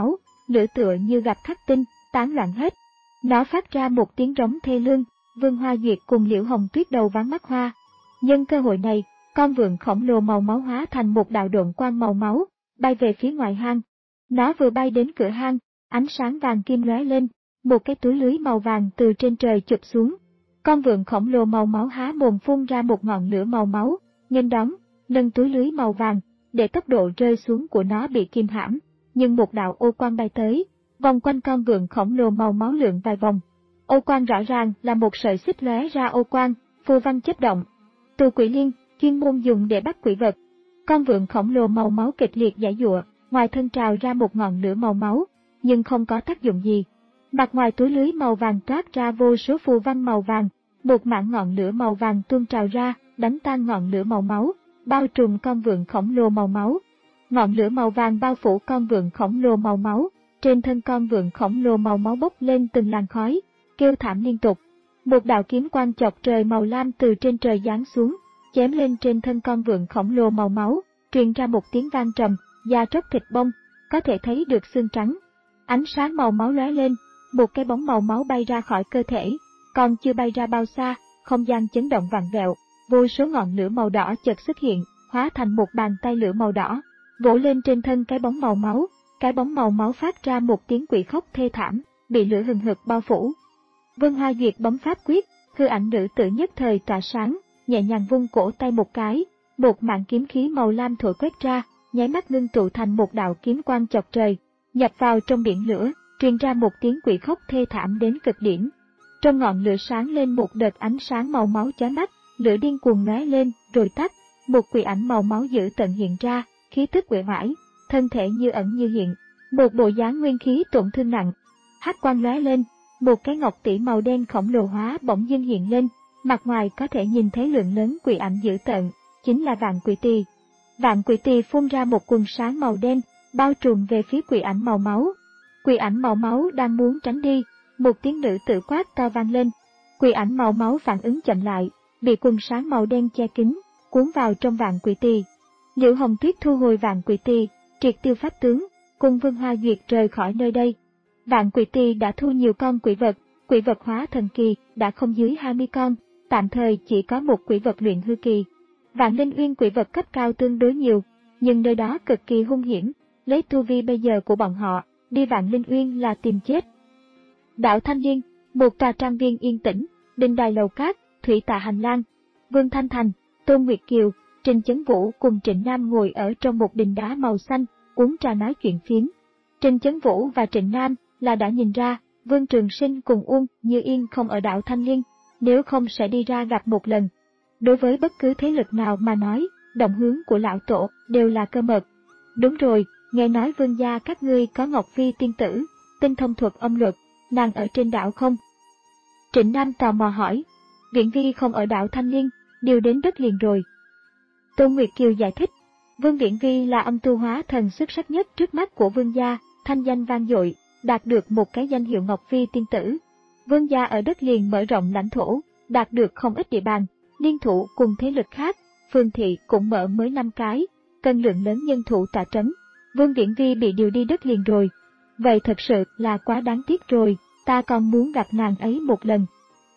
lửa tựa như gặp khắc tinh, tán loạn hết. Nó phát ra một tiếng rống thê lương, Vương Hoa Duyệt cùng Liễu Hồng Tuyết đầu váng mắt hoa. Nhân cơ hội này, con vượn khổng lồ màu máu hóa thành một đạo độn quang màu máu, bay về phía ngoài hang. Nó vừa bay đến cửa hang, ánh sáng vàng kim lóe lên, một cái túi lưới màu vàng từ trên trời chụp xuống. Con vượn khổng lồ màu máu há mồm phun ra một ngọn lửa màu máu, nghênh đón, nâng túi lưới màu vàng, để tốc độ rơi xuống của nó bị kìm hãm, nhưng một đạo ô quang bay tới, vòng quanh con vượn khổng lồ màu máu lượn vài vòng. Ô quang rõ ràng là một sợi xích lóe ra ô quang, phù văn chớp động. Tù Quỷ Liên, chuyên môn dùng để bắt quỷ vật. Con vượn khổng lồ màu máu kịch liệt giãy giụa, ngoài thân trào ra một ngọn lửa màu máu, nhưng không có tác dụng gì. Mặt ngoài túi lưới màu vàng toát ra vô số phù văn màu vàng, một mảng ngọn lửa màu vàng tuôn trào ra, đánh tan ngọn lửa màu máu, bao trùm con vượn khổng lồ màu máu. Ngọn lửa màu vàng bao phủ con vượn khổng lồ màu máu, trên thân con vượn khổng lồ màu máu bốc lên từng làn khói, kêu thảm liên tục. Một đạo kiếm quang chọc trời màu lam từ trên trời giáng xuống, chém lên trên thân con vượn khổng lồ màu máu, truyền ra một tiếng vang trầm, da tróc thịt bong, có thể thấy được xương trắng. Ánh sáng màu máu lóe lên, một cái bóng màu máu bay ra khỏi cơ thể, còn chưa bay ra bao xa, không gian chấn động vặn vẹo, vô số ngọn lửa màu đỏ chợt xuất hiện, hóa thành một bàn tay lửa màu đỏ, vỗ lên trên thân cái bóng màu máu. Cái bóng màu máu phát ra một tiếng quỷ khóc thê thảm, bị lửa hừng hực bao phủ. Vương Hoa Duyệt bấm pháp quyết, hư ảnh nữ tử nhất thời tỏa sáng, nhẹ nhàng vung cổ tay một cái, một mảng kiếm khí màu lam thổi quét ra, nháy mắt ngưng tụ thành một đạo kiếm quang chọc trời, nhập vào trong biển lửa, truyền ra một tiếng quỷ khóc thê thảm đến cực điểm. Trong ngọn lửa sáng lên một đợt ánh sáng màu máu chói mắt, lửa điên cuồng lóe lên rồi tắt, một quỷ ảnh màu máu dữ tợn hiện ra, khí tức uể oải, thân thể như ẩn như hiện, một bộ dáng nguyên khí tổn thương nặng. Hắc quang lóe lên, một cái ngọc tỷ màu đen khổng lồ hóa bỗng dưng hiện lên, mặt ngoài có thể nhìn thấy lượng lớn quỷ ảnh dữ tợn, chính là Vạn Quỷ Tỳ. Vạn Quỷ Tỳ phun ra một quần sáng màu đen, bao trùm về phía quỷ ảnh màu máu. Quỷ ảnh màu máu đang muốn tránh đi, một tiếng nữ tử quát to vang lên. Quỷ ảnh màu máu phản ứng chậm lại, bị quần sáng màu đen che kín, cuốn vào trong Vạn Quỷ Tỳ. Liễu Hồng Tuyết thu hồi Vạn Quỷ Tỳ, triệt tiêu pháp tướng, cùng Vương Hoa Duyệt rời khỏi nơi đây. Vạn Quỷ Tỳ đã thu nhiều con quỷ vật, quỷ vật hóa thần kỳ đã không dưới hai mươi con, tạm thời chỉ có một quỷ vật luyện hư kỳ. Vạn Linh Uyên quỷ vật cấp cao tương đối nhiều, nhưng nơi đó cực kỳ hung hiểm, lấy tu vi bây giờ của bọn họ, đi Vạn Linh Uyên là tìm chết. Đảo Thanh Liên, một tòa trang viên yên tĩnh, đình đài lầu cát, thủy tạ hành lang. Vương Thanh Thành, Tôn Nguyệt Kiều, Trình Chấn Vũ cùng Trịnh Nam ngồi ở trong một đình đá màu xanh, uống trà nói chuyện phiếm. Trình Chấn Vũ và Trịnh Nam là đã nhìn ra, Vương Trường Sinh cùng Uông Như Yên không ở đảo Thanh Liên, nếu không sẽ đi ra gặp một lần. Đối với bất cứ thế lực nào mà nói, động hướng của lão tổ đều là cơ mật. Đúng rồi, nghe nói Vương gia các ngươi có Ngọc Phi tiên tử, tinh thông thuật âm luật, nàng ở trên đảo không? Trịnh Nam tò mò hỏi. Viễn Vi không ở đảo Thanh Liên, điều đến đất liền rồi. Tôn Nguyệt Kiều giải thích, Vương Viễn Vi là âm tu hóa thần xuất sắc nhất trước mắt của Vương gia, thanh danh vang dội, đạt được một cái danh hiệu Ngọc Phi tiên tử. Vương gia ở đất liền mở rộng lãnh thổ, đạt được không ít địa bàn, liên thủ cùng thế lực khác, phường thị cũng mở mới năm cái, cần lượng lớn nhân thủ tọa trấn. Vương Viễn Vi bị điều đi đất liền rồi. Vậy thật sự là quá đáng tiếc rồi, ta còn muốn gặp nàng ấy một lần.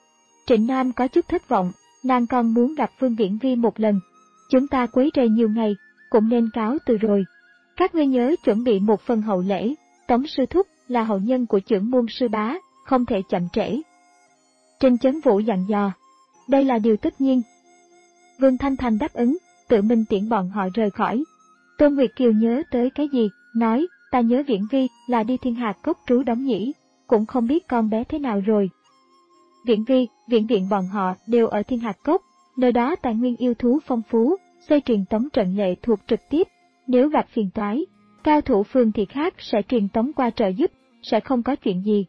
Trịnh Nam có chút thất vọng, nàng còn muốn gặp Vương Viễn Vi một lần. Chúng ta quấy rầy nhiều ngày, cũng nên cáo từ rồi. Các ngươi nhớ chuẩn bị một phần hậu lễ, Tống sư thúc là hậu nhân của chưởng môn sư bá, không thể chậm trễ. Trình Chấn Vũ dặn dò, đây là điều tất nhiên. Vương Thanh Thành đáp ứng, tự mình tiễn bọn họ rời khỏi. Tôn Nguyệt Kiều nhớ tới cái gì, nói, ta nhớ Viễn Vi là đi Thiên Hạc Cốc trú đóng nhỉ, cũng không biết con bé thế nào rồi. Viễn Vi, Viễn Viện bọn họ đều ở Thiên Hạc Cốc, nơi đó tài nguyên yêu thú phong phú, xây truyền tống trận lệ thuộc trực tiếp, nếu gặp phiền toái, cao thủ phường thị khác sẽ truyền tống qua trợ giúp, sẽ không có chuyện gì.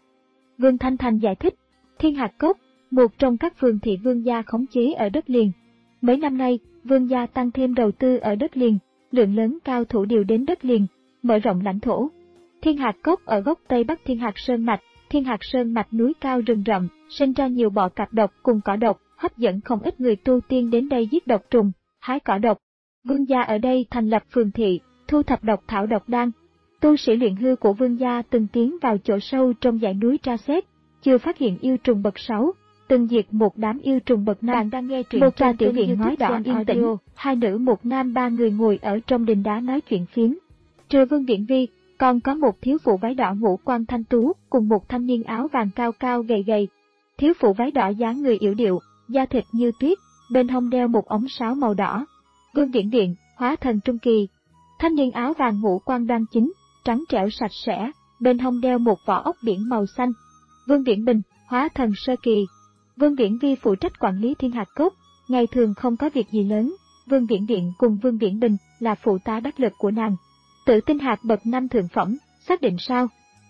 Vương Thanh Thành giải thích, Thiên Hạc Cốc, một trong các phường thị Vương gia khống chế ở đất liền. Mấy năm nay, Vương gia tăng thêm đầu tư ở đất liền, lượng lớn cao thủ điều đến đất liền, mở rộng lãnh thổ. Thiên Hạc Cốc ở góc tây bắc Thiên Hạc Sơn Mạch, Thiên Hạc Sơn Mạch núi cao rừng rậm, sinh ra nhiều bọ cạp độc cùng cỏ độc, hấp dẫn không ít người tu tiên đến đây giết độc trùng, hái cỏ độc. Vương gia ở đây thành lập phường thị, thu thập độc thảo độc đan. Tu sĩ luyện hư của Vương gia từng tiến vào chỗ sâu trong dãy núi tra xét, chưa phát hiện yêu trùng bậc sáu, từng diệt một đám yêu trùng bậc năm. Bạn đang nghe truyện một trà tiểu viện nói đỏ yên tĩnh, hai nữ một nam ba người ngồi ở trong đình đá nói chuyện phiếm. Trừ Vương Viễn Vi, còn có một thiếu phụ váy đỏ ngũ quan thanh tú cùng một thanh niên áo vàng cao cao gầy gầy. Thiếu phụ váy đỏ dáng người yểu điệu, da thịt như tuyết, bên hông đeo một ống sáo màu đỏ. Vương Viễn Điện, hóa thần trung kỳ. Thanh niên áo vàng ngũ quan đoan chính, trắng trẻo sạch sẽ, bên hông đeo một vỏ ốc biển màu xanh. Vương Viễn Bình, hóa thần sơ kỳ. Vương Viễn Vi phụ trách quản lý Thiên Hạt Cốc, ngày thường không có việc gì lớn. Vương Viễn Điện cùng Vương Viễn Bình là phụ tá đắc lực của nàng. Tự tinh hạt bậc năm thượng phẩm, xác định sao?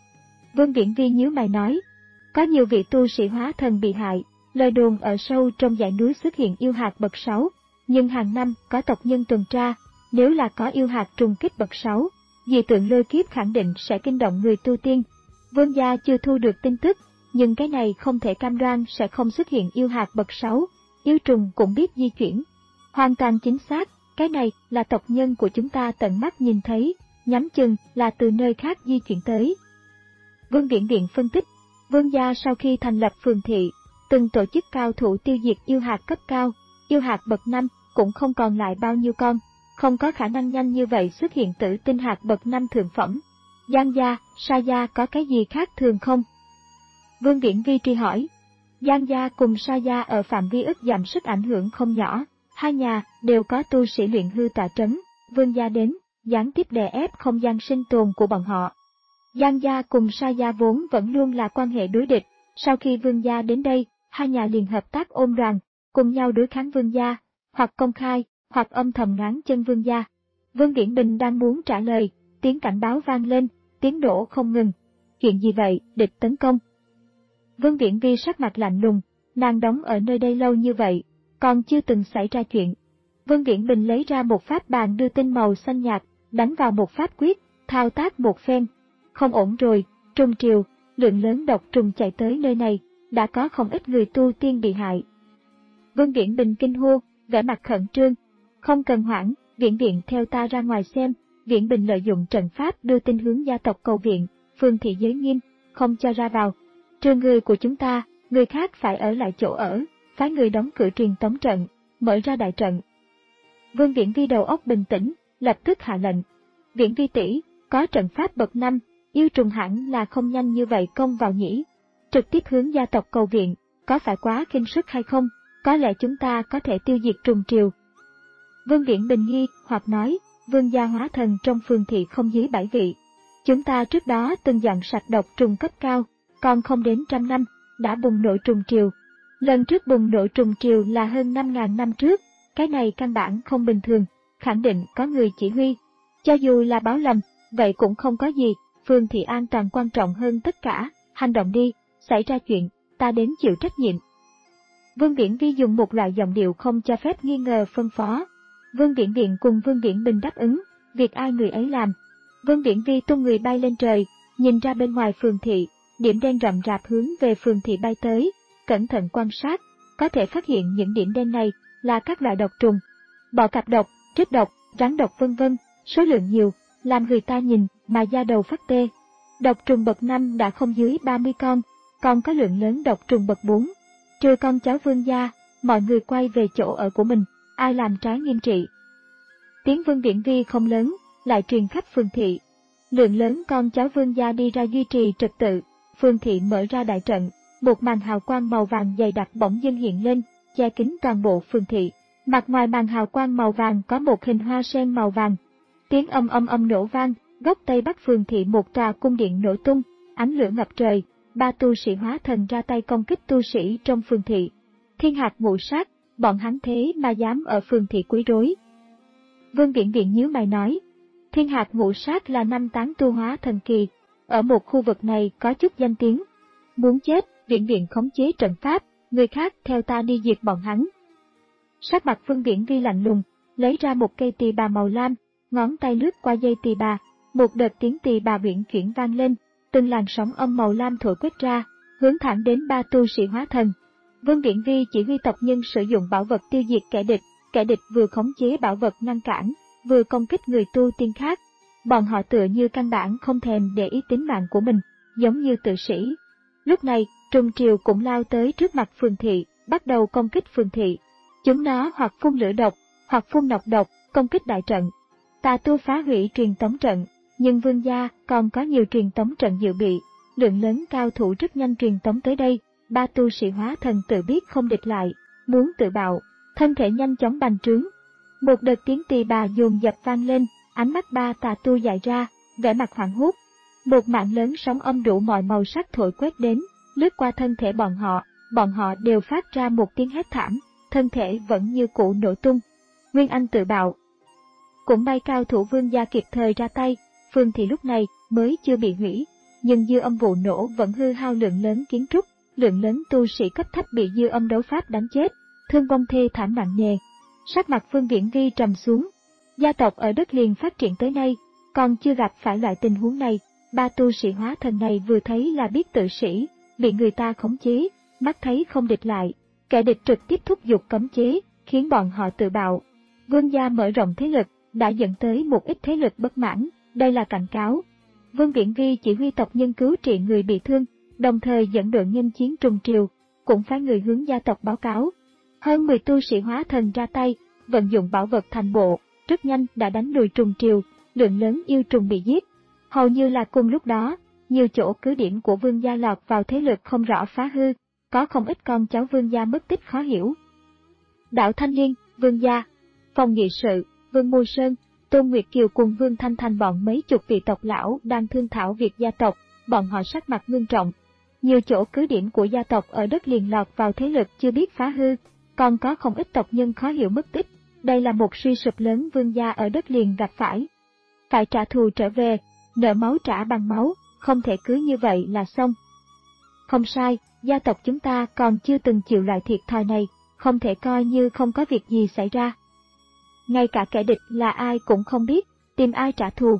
Vương Viễn Vi nhíu mày nói, có nhiều vị tu sĩ hóa thần bị hại, lời đồn ở sâu trong dãy núi xuất hiện yêu hạt bậc sáu, nhưng hàng năm có tộc nhân tuần tra, nếu là có yêu hạt trùng kích bậc sáu, dị tượng lôi kiếp khẳng định sẽ kinh động người tu tiên. Vương gia chưa thu được tin tức, nhưng cái này không thể cam đoan sẽ không xuất hiện yêu hạt bậc sáu, yêu trùng cũng biết di chuyển. Hoàn toàn chính xác, cái này là tộc nhân của chúng ta tận mắt nhìn thấy, nhắm chừng là từ nơi khác di chuyển tới. Vương Viễn Điện phân tích, Vương gia sau khi thành lập phường thị, từng tổ chức cao thủ tiêu diệt yêu hạt cấp cao, yêu hạt bậc năm cũng không còn lại bao nhiêu con, không có khả năng nhanh như vậy xuất hiện tử tinh hạt bậc năm thượng phẩm. Giang gia, Sa gia có cái gì khác thường không? Vương Viễn Vi truy hỏi. Giang gia cùng Sa gia ở phạm vi ức giảm sức ảnh hưởng không nhỏ, hai nhà đều có tu sĩ luyện hư tọa trấn, Vương gia đến, gián tiếp đè ép không gian sinh tồn của bọn họ. Giang gia cùng Sa gia vốn vẫn luôn là quan hệ đối địch, sau khi Vương gia đến đây, hai nhà liền hợp tác ôm đoàn, cùng nhau đối kháng Vương gia, hoặc công khai, hoặc âm thầm ngáng chân Vương gia. Vương Viễn Bình đang muốn trả lời, tiếng cảnh báo vang lên, tiếng nổ không ngừng. Chuyện gì vậy, địch tấn công? Vương Viễn Vi sắc mặt lạnh lùng, nàng đóng ở nơi đây lâu như vậy, còn chưa từng xảy ra chuyện. Vương Viễn Bình lấy ra một pháp bàn đưa tinh màu xanh nhạt, đánh vào một pháp quyết, thao tác một phen. Không ổn rồi, trùng triều, lượng lớn độc trùng chạy tới nơi này, đã có không ít người tu tiên bị hại. Vương Viễn Bình kinh hô, vẻ mặt khẩn trương. Không cần hoảng, Viễn Điện theo ta ra ngoài xem. Viễn Bình lợi dụng trận pháp đưa tin hướng gia tộc cầu viện, phường thị giới nghiêm, không cho ra vào. Trừ người của chúng ta, người khác phải ở lại chỗ ở, phái người đóng cửa truyền tống trận, mở ra đại trận. Vương Viễn Vi đầu óc bình tĩnh, lập tức hạ lệnh. Viễn Vi tỷ, có trận pháp bậc năm, yêu trùng hẳn là không nhanh như vậy công vào nhỉ. Trực tiếp hướng gia tộc cầu viện, có phải quá khinh sức hay không? Có lẽ chúng ta có thể tiêu diệt trùng triều. Vương Viễn Bình nghi hoặc nói, Vương gia hóa thần trong phường thị không dưới bảy vị. Chúng ta trước đó từng dọn sạch độc trùng cấp cao, còn không đến trăm năm, đã bùng nổ trùng triều. Lần trước bùng nổ trùng triều là hơn năm ngàn năm trước, cái này căn bản không bình thường, khẳng định có người chỉ huy. Cho dù là báo lầm, vậy cũng không có gì, phường thị an toàn quan trọng hơn tất cả, hành động đi, xảy ra chuyện, ta đến chịu trách nhiệm. Vương Viễn Vi dùng một loại giọng điệu không cho phép nghi ngờ phân phó. Vương Viễn Điện cùng Vương Viễn Bình đáp ứng, việc ai người ấy làm. Vương Viễn Vi tung người bay lên trời, nhìn ra bên ngoài phường thị, điểm đen rậm rạp hướng về phường thị bay tới, cẩn thận quan sát, có thể phát hiện những điểm đen này là các loại độc trùng, bọ cạp độc, trích độc, rắn độc vân vân, số lượng nhiều, làm người ta nhìn mà da đầu phát tê. Độc trùng bậc năm đã không dưới ba mươi con, còn có lượng lớn độc trùng bậc bốn. Trừ con cháu Vương gia, mọi người quay về chỗ ở của mình, ai làm trái nghiêm trị. Tiếng Vương Viễn Vi không lớn, lại truyền khắp phường thị. Lượng lớn con cháu Vương gia đi ra duy trì trật tự, phường thị mở ra đại trận, một màn hào quang màu vàng dày đặc bỗng dưng hiện lên, che kín toàn bộ phường thị. Mặt ngoài màn hào quang màu vàng có một hình hoa sen màu vàng. Tiếng âm âm âm nổ vang, góc tây bắc phường thị một tòa cung điện nổ tung, ánh lửa ngập trời, ba tu sĩ hóa thần ra tay công kích tu sĩ trong phường thị. Thiên hạt ngũ sát, bọn hắn thế mà dám ở phường thị quấy rối. Vương Viễn Điện nhíu mày nói, thiên hạt ngũ sát là năm tán tu hóa thần kỳ, ở một khu vực này có chút danh tiếng. Muốn chết, Viễn Điện khống chế trận pháp, người khác theo ta đi diệt bọn hắn. Sắc mặt Vương Viễn Vi lạnh lùng, lấy ra một cây tỳ bà màu lam, ngón tay lướt qua dây tỳ bà, một đợt tiếng tỳ bà uyển chuyển vang lên, từng làn sóng âm màu lam thổi quét ra, hướng thẳng đến ba tu sĩ hóa thần. Vương Viễn Vi chỉ huy tộc nhân sử dụng bảo vật tiêu diệt kẻ địch, kẻ địch vừa khống chế bảo vật ngăn cản, vừa công kích người tu tiên khác. bọn họ tựa như căn bản không thèm để ý tính mạng của mình, giống như tự sĩ. Lúc này, Trung Triều cũng lao tới trước mặt phường thị, bắt đầu công kích phường thị. Chúng nó hoặc phun lửa độc, hoặc phun nọc độc, công kích đại trận. Tà tu phá hủy truyền tống trận, nhưng Vương gia còn có nhiều truyền tống trận dự bị, lượng lớn cao thủ rất nhanh truyền tống tới đây. Ba tu sĩ hóa thần tự biết không địch lại, muốn tự bạo, thân thể nhanh chóng bành trướng. Một đợt tiếng tỳ bà dồn dập vang lên, ánh mắt ba tà tu dại ra, vẻ mặt hoảng hốt. Một mạng lớn sóng âm đủ mọi màu sắc thổi quét đến, lướt qua thân thể bọn họ, bọn họ đều phát ra một tiếng hét thảm, thân thể vẫn như cũ nổ tung. Nguyên Anh tự bạo. Cũng may cao thủ Vương gia kịp thời ra tay, phường thị lúc này mới chưa bị hủy, nhưng dư âm vụ nổ vẫn hư hao lượng lớn kiến trúc, lượng lớn tu sĩ cấp thấp bị dư âm đấu pháp đánh chết, thương vong thê thảm nặng nề. Sắc mặt Vương Viễn Vi trầm xuống. Gia tộc ở đất liền phát triển tới nay, còn chưa gặp phải loại tình huống này. Ba tu sĩ hóa thần này vừa thấy là biết tự sĩ, bị người ta khống chế, mắt thấy không địch lại, kẻ địch trực tiếp thúc giục cấm chế, khiến bọn họ tự bạo. Vương gia mở rộng thế lực, đã dẫn tới một ít thế lực bất mãn, đây là cảnh cáo. Vương Viễn Vi chỉ huy tộc nhân cứu trị người bị thương, đồng thời dẫn đội nghênh chiến Trung Triều, cũng phái người hướng gia tộc báo cáo. Hơn mười tu sĩ hóa thần ra tay, vận dụng bảo vật thành bộ, rất nhanh đã đánh lùi Trung Triều, lượng lớn yêu trùng bị giết. Hầu như là cùng lúc đó, nhiều chỗ cứ điểm của Vương gia lọt vào thế lực không rõ phá hư, có không ít con cháu Vương gia mất tích khó hiểu. Đảo Thanh Liên, Vương gia, phòng nghị sự, Vương Mưu Sơn, Tôn Nguyệt Kiều cùng Vương Thanh Thành bọn mấy chục vị tộc lão đang thương thảo việc gia tộc, bọn họ sắc mặt ngưng trọng. Nhiều chỗ cứ điểm của gia tộc ở đất liền lọt vào thế lực chưa biết phá hư, còn có không ít tộc nhân khó hiểu mất tích. Đây là một suy sụp lớn Vương gia ở đất liền gặp phải. Phải trả thù trở về, nợ máu trả bằng máu, không thể cứ như vậy là xong. Không sai, gia tộc chúng ta còn chưa từng chịu loại thiệt thòi này, không thể coi như không có việc gì xảy ra. Ngay cả kẻ địch là ai cũng không biết, tìm ai trả thù.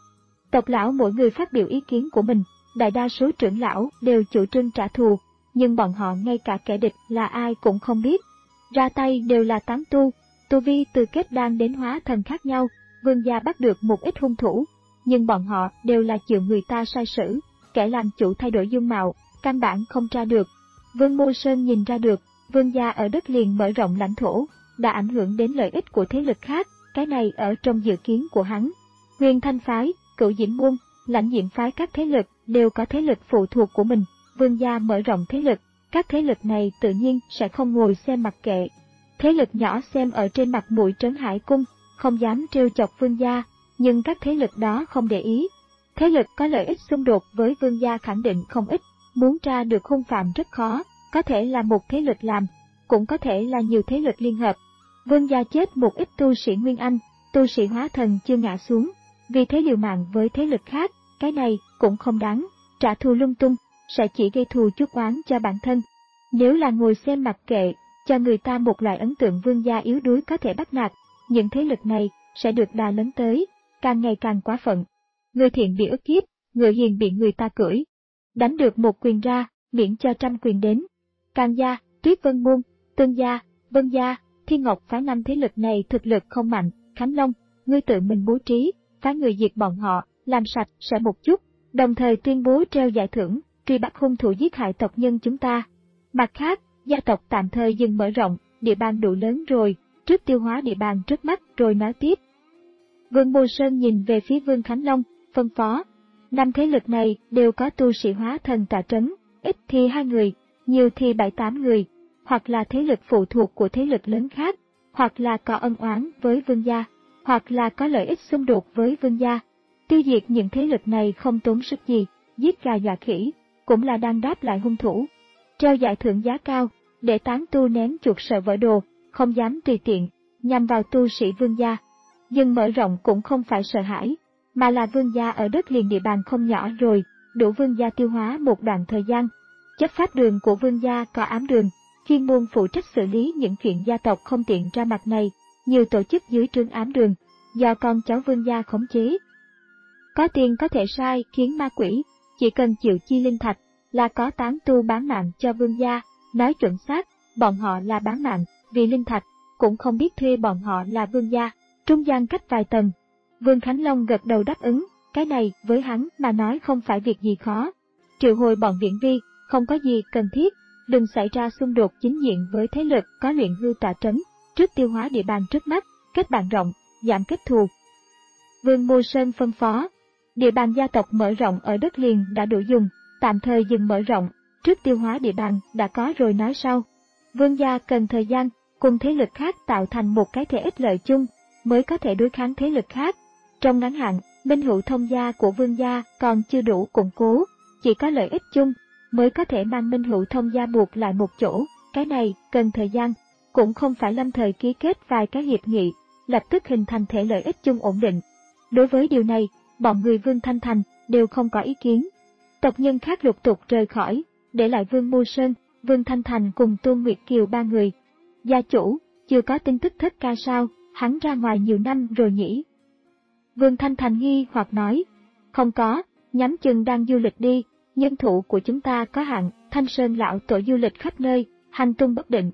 Tộc lão mỗi người phát biểu ý kiến của mình, đại đa số trưởng lão đều chủ trương trả thù, nhưng bọn họ ngay cả kẻ địch là ai cũng không biết. Ra tay đều là tán tu, tu vi từ kết đan đến hóa thần khác nhau. Vương gia bắt được một ít hung thủ, nhưng bọn họ đều là chịu người ta sai sử, kẻ làm chủ thay đổi dung mạo, căn bản không tra được. Vương Mưu Sơn nhìn ra được, Vương gia ở đất liền mở rộng lãnh thổ, đã ảnh hưởng đến lợi ích của thế lực khác, cái này ở trong dự kiến của hắn. Huyền Thanh phái, Cửu Diễm môn, Lãnh Diệm phái các thế lực đều có thế lực phụ thuộc của mình, Vương gia mở rộng thế lực, các thế lực này tự nhiên sẽ không ngồi xem mặc kệ. Thế lực nhỏ xem ở trên mặt mũi Trấn Hải Cung, không dám trêu chọc Vương gia, nhưng các thế lực đó không để ý. Thế lực có lợi ích xung đột với Vương gia khẳng định không ít, muốn tra được hung phạm rất khó, có thể là một thế lực làm, cũng có thể là nhiều thế lực liên hợp. Vương gia chết một ít tu sĩ Nguyên Anh, tu sĩ hóa thần chưa ngã xuống, vì thế liều mạng với thế lực khác, cái này cũng không đáng, trả thù lung tung, sẽ chỉ gây thù chuốc oán cho bản thân. Nếu là ngồi xem mặc kệ, cho người ta một loại ấn tượng Vương gia yếu đuối có thể bắt nạt, những thế lực này sẽ được đà lớn tới, càng ngày càng quá phận. Người thiện bị ức hiếp, người hiền bị người ta cưỡi. Đánh được một quyền ra, miễn cho trăm quyền đến. Càng gia, Tuyết Vân môn, Tương gia, Vân gia, Thiên Ngọc phái năm thế lực này thực lực không mạnh. Khánh Long, ngươi tự mình bố trí, phái người diệt bọn họ, làm sạch sẽ một chút, đồng thời tuyên bố treo giải thưởng, truy bắt hung thủ giết hại tộc nhân chúng ta. Mặt khác, gia tộc tạm thời dừng mở rộng, địa bàn đủ lớn rồi, trước tiêu hóa địa bàn trước mắt rồi nói tiếp. Vương Mưu Sơn nhìn về phía Vương Khánh Long, phân phó. Năm thế lực này đều có tu sĩ hóa thần tọa trấn, ít thì hai người, nhiều thì bảy tám người, hoặc là thế lực phụ thuộc của thế lực lớn khác, hoặc là có ân oán với Vương gia, hoặc là có lợi ích xung đột với Vương gia. Tiêu diệt những thế lực này không tốn sức gì, giết gà dọa khỉ, cũng là đang đáp lại hung thủ. Treo giải thưởng giá cao, để tán tu nén chuột sợ vỡ đồ, không dám tùy tiện, nhằm vào tu sĩ Vương gia. Nhưng mở rộng cũng không phải sợ hãi, mà là Vương gia ở đất liền địa bàn không nhỏ rồi, đủ Vương gia tiêu hóa một đoạn thời gian. Chấp pháp đường của Vương gia có ám đường, chuyên môn phụ trách xử lý những chuyện gia tộc không tiện ra mặt này, nhiều tổ chức dưới trướng ám đường, do con cháu Vương gia khống chế. Có tiền có thể sai khiến ma quỷ, chỉ cần chịu chi linh thạch, là có tán tu bán mạng cho Vương gia, nói chuẩn xác, bọn họ là bán mạng, vì linh thạch, cũng không biết thuê bọn họ là Vương gia, trung gian cách vài tầng. Vương Khánh Long gật đầu đáp ứng, cái này với hắn mà nói không phải việc gì khó. Triệu hồi bọn Viễn Vi, không có gì cần thiết, đừng xảy ra xung đột chính diện với thế lực có luyện hư tọa trấn, trước tiêu hóa địa bàn trước mắt, kết bạn rộng, giảm kết thù. Vương Mô Sơn phân phó, địa bàn gia tộc mở rộng ở đất liền đã đủ dùng, tạm thời dừng mở rộng, trước tiêu hóa địa bàn đã có rồi nói sau. Vương gia cần thời gian, cùng thế lực khác tạo thành một cái thể ích lợi chung, mới có thể đối kháng thế lực khác. Trong ngắn hạn, minh hữu thông gia của vương gia còn chưa đủ củng cố, chỉ có lợi ích chung, mới có thể mang minh hữu thông gia buộc lại một chỗ, cái này cần thời gian, cũng không phải lâm thời ký kết vài cái hiệp nghị, lập tức hình thành thể lợi ích chung ổn định. Đối với điều này, bọn người Vương Thanh Thành đều không có ý kiến. Tộc nhân khác lục tục rời khỏi, để lại Vương Mưu Sơn, Vương Thanh Thành cùng Tôn Nguyệt Kiều ba người. Gia chủ, chưa có tin tức Thất Ca sao, hắn ra ngoài nhiều năm rồi nhỉ? Vương Thanh Thành nghi hoặc nói, không có, nhắm chừng đang du lịch đi, nhân thủ của chúng ta có hạn, Thanh Sơn lão tổ du lịch khắp nơi, hành tung bất định.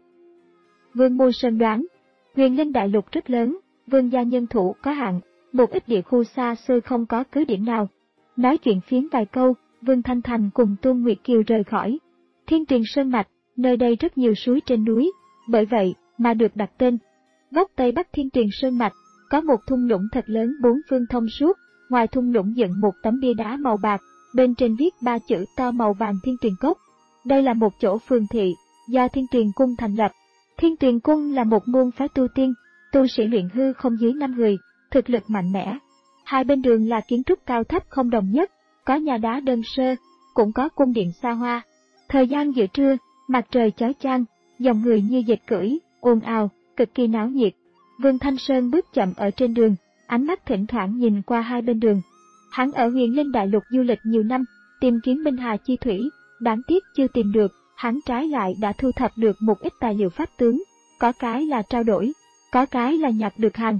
Vương Mưu Sơn đoán, huyền linh đại lục rất lớn, vương gia nhân thủ có hạn, một ít địa khu xa xôi không có cứ điểm nào. Nói chuyện phiếm vài câu, Vương Thanh Thành cùng Tôn Nguyệt Kiều rời khỏi. Thiên Tuyền Sơn Mạch, nơi đây rất nhiều suối trên núi, bởi vậy mà được đặt tên. Góc Tây Bắc Thiên Tuyền Sơn Mạch, có một thung lũng thật lớn bốn phương thông suốt, ngoài thung lũng dựng một tấm bia đá màu bạc, bên trên viết ba chữ to màu vàng Thiên Tuyền Cốc. Đây là một chỗ phường thị, do Thiên Tuyền Cung thành lập. Thiên Tuyền Cung là một môn phái tu tiên, tu sĩ luyện hư không dưới năm người, thực lực mạnh mẽ. Hai bên đường là kiến trúc cao thấp không đồng nhất, có nhà đá đơn sơ, cũng có cung điện xa hoa. Thời gian giữa trưa, mặt trời chói chang, dòng người như dệt cưỡi, ồn ào, cực kỳ náo nhiệt. Vương Thanh Sơn bước chậm ở trên đường, ánh mắt thỉnh thoảng nhìn qua hai bên đường. Hắn ở Huyền Linh Đại Lục du lịch nhiều năm, tìm kiếm Minh Hà Chi Thủy, đáng tiếc chưa tìm được, hắn trái lại đã thu thập được một ít tài liệu pháp tướng, có cái là trao đổi, có cái là nhặt được hàng.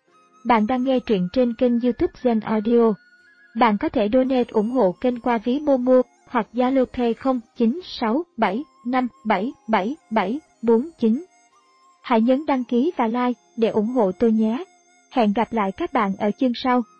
Bạn đang nghe truyện trên kênh YouTube Zen Audio. Bạn có thể donate ủng hộ kênh qua ví Momo hoặc Zalo Pay không chín sáu bảy năm bảy bảy bảy bốn chín. Hãy nhấn đăng ký và like để ủng hộ tôi nhé. Hẹn gặp lại các bạn ở chương sau.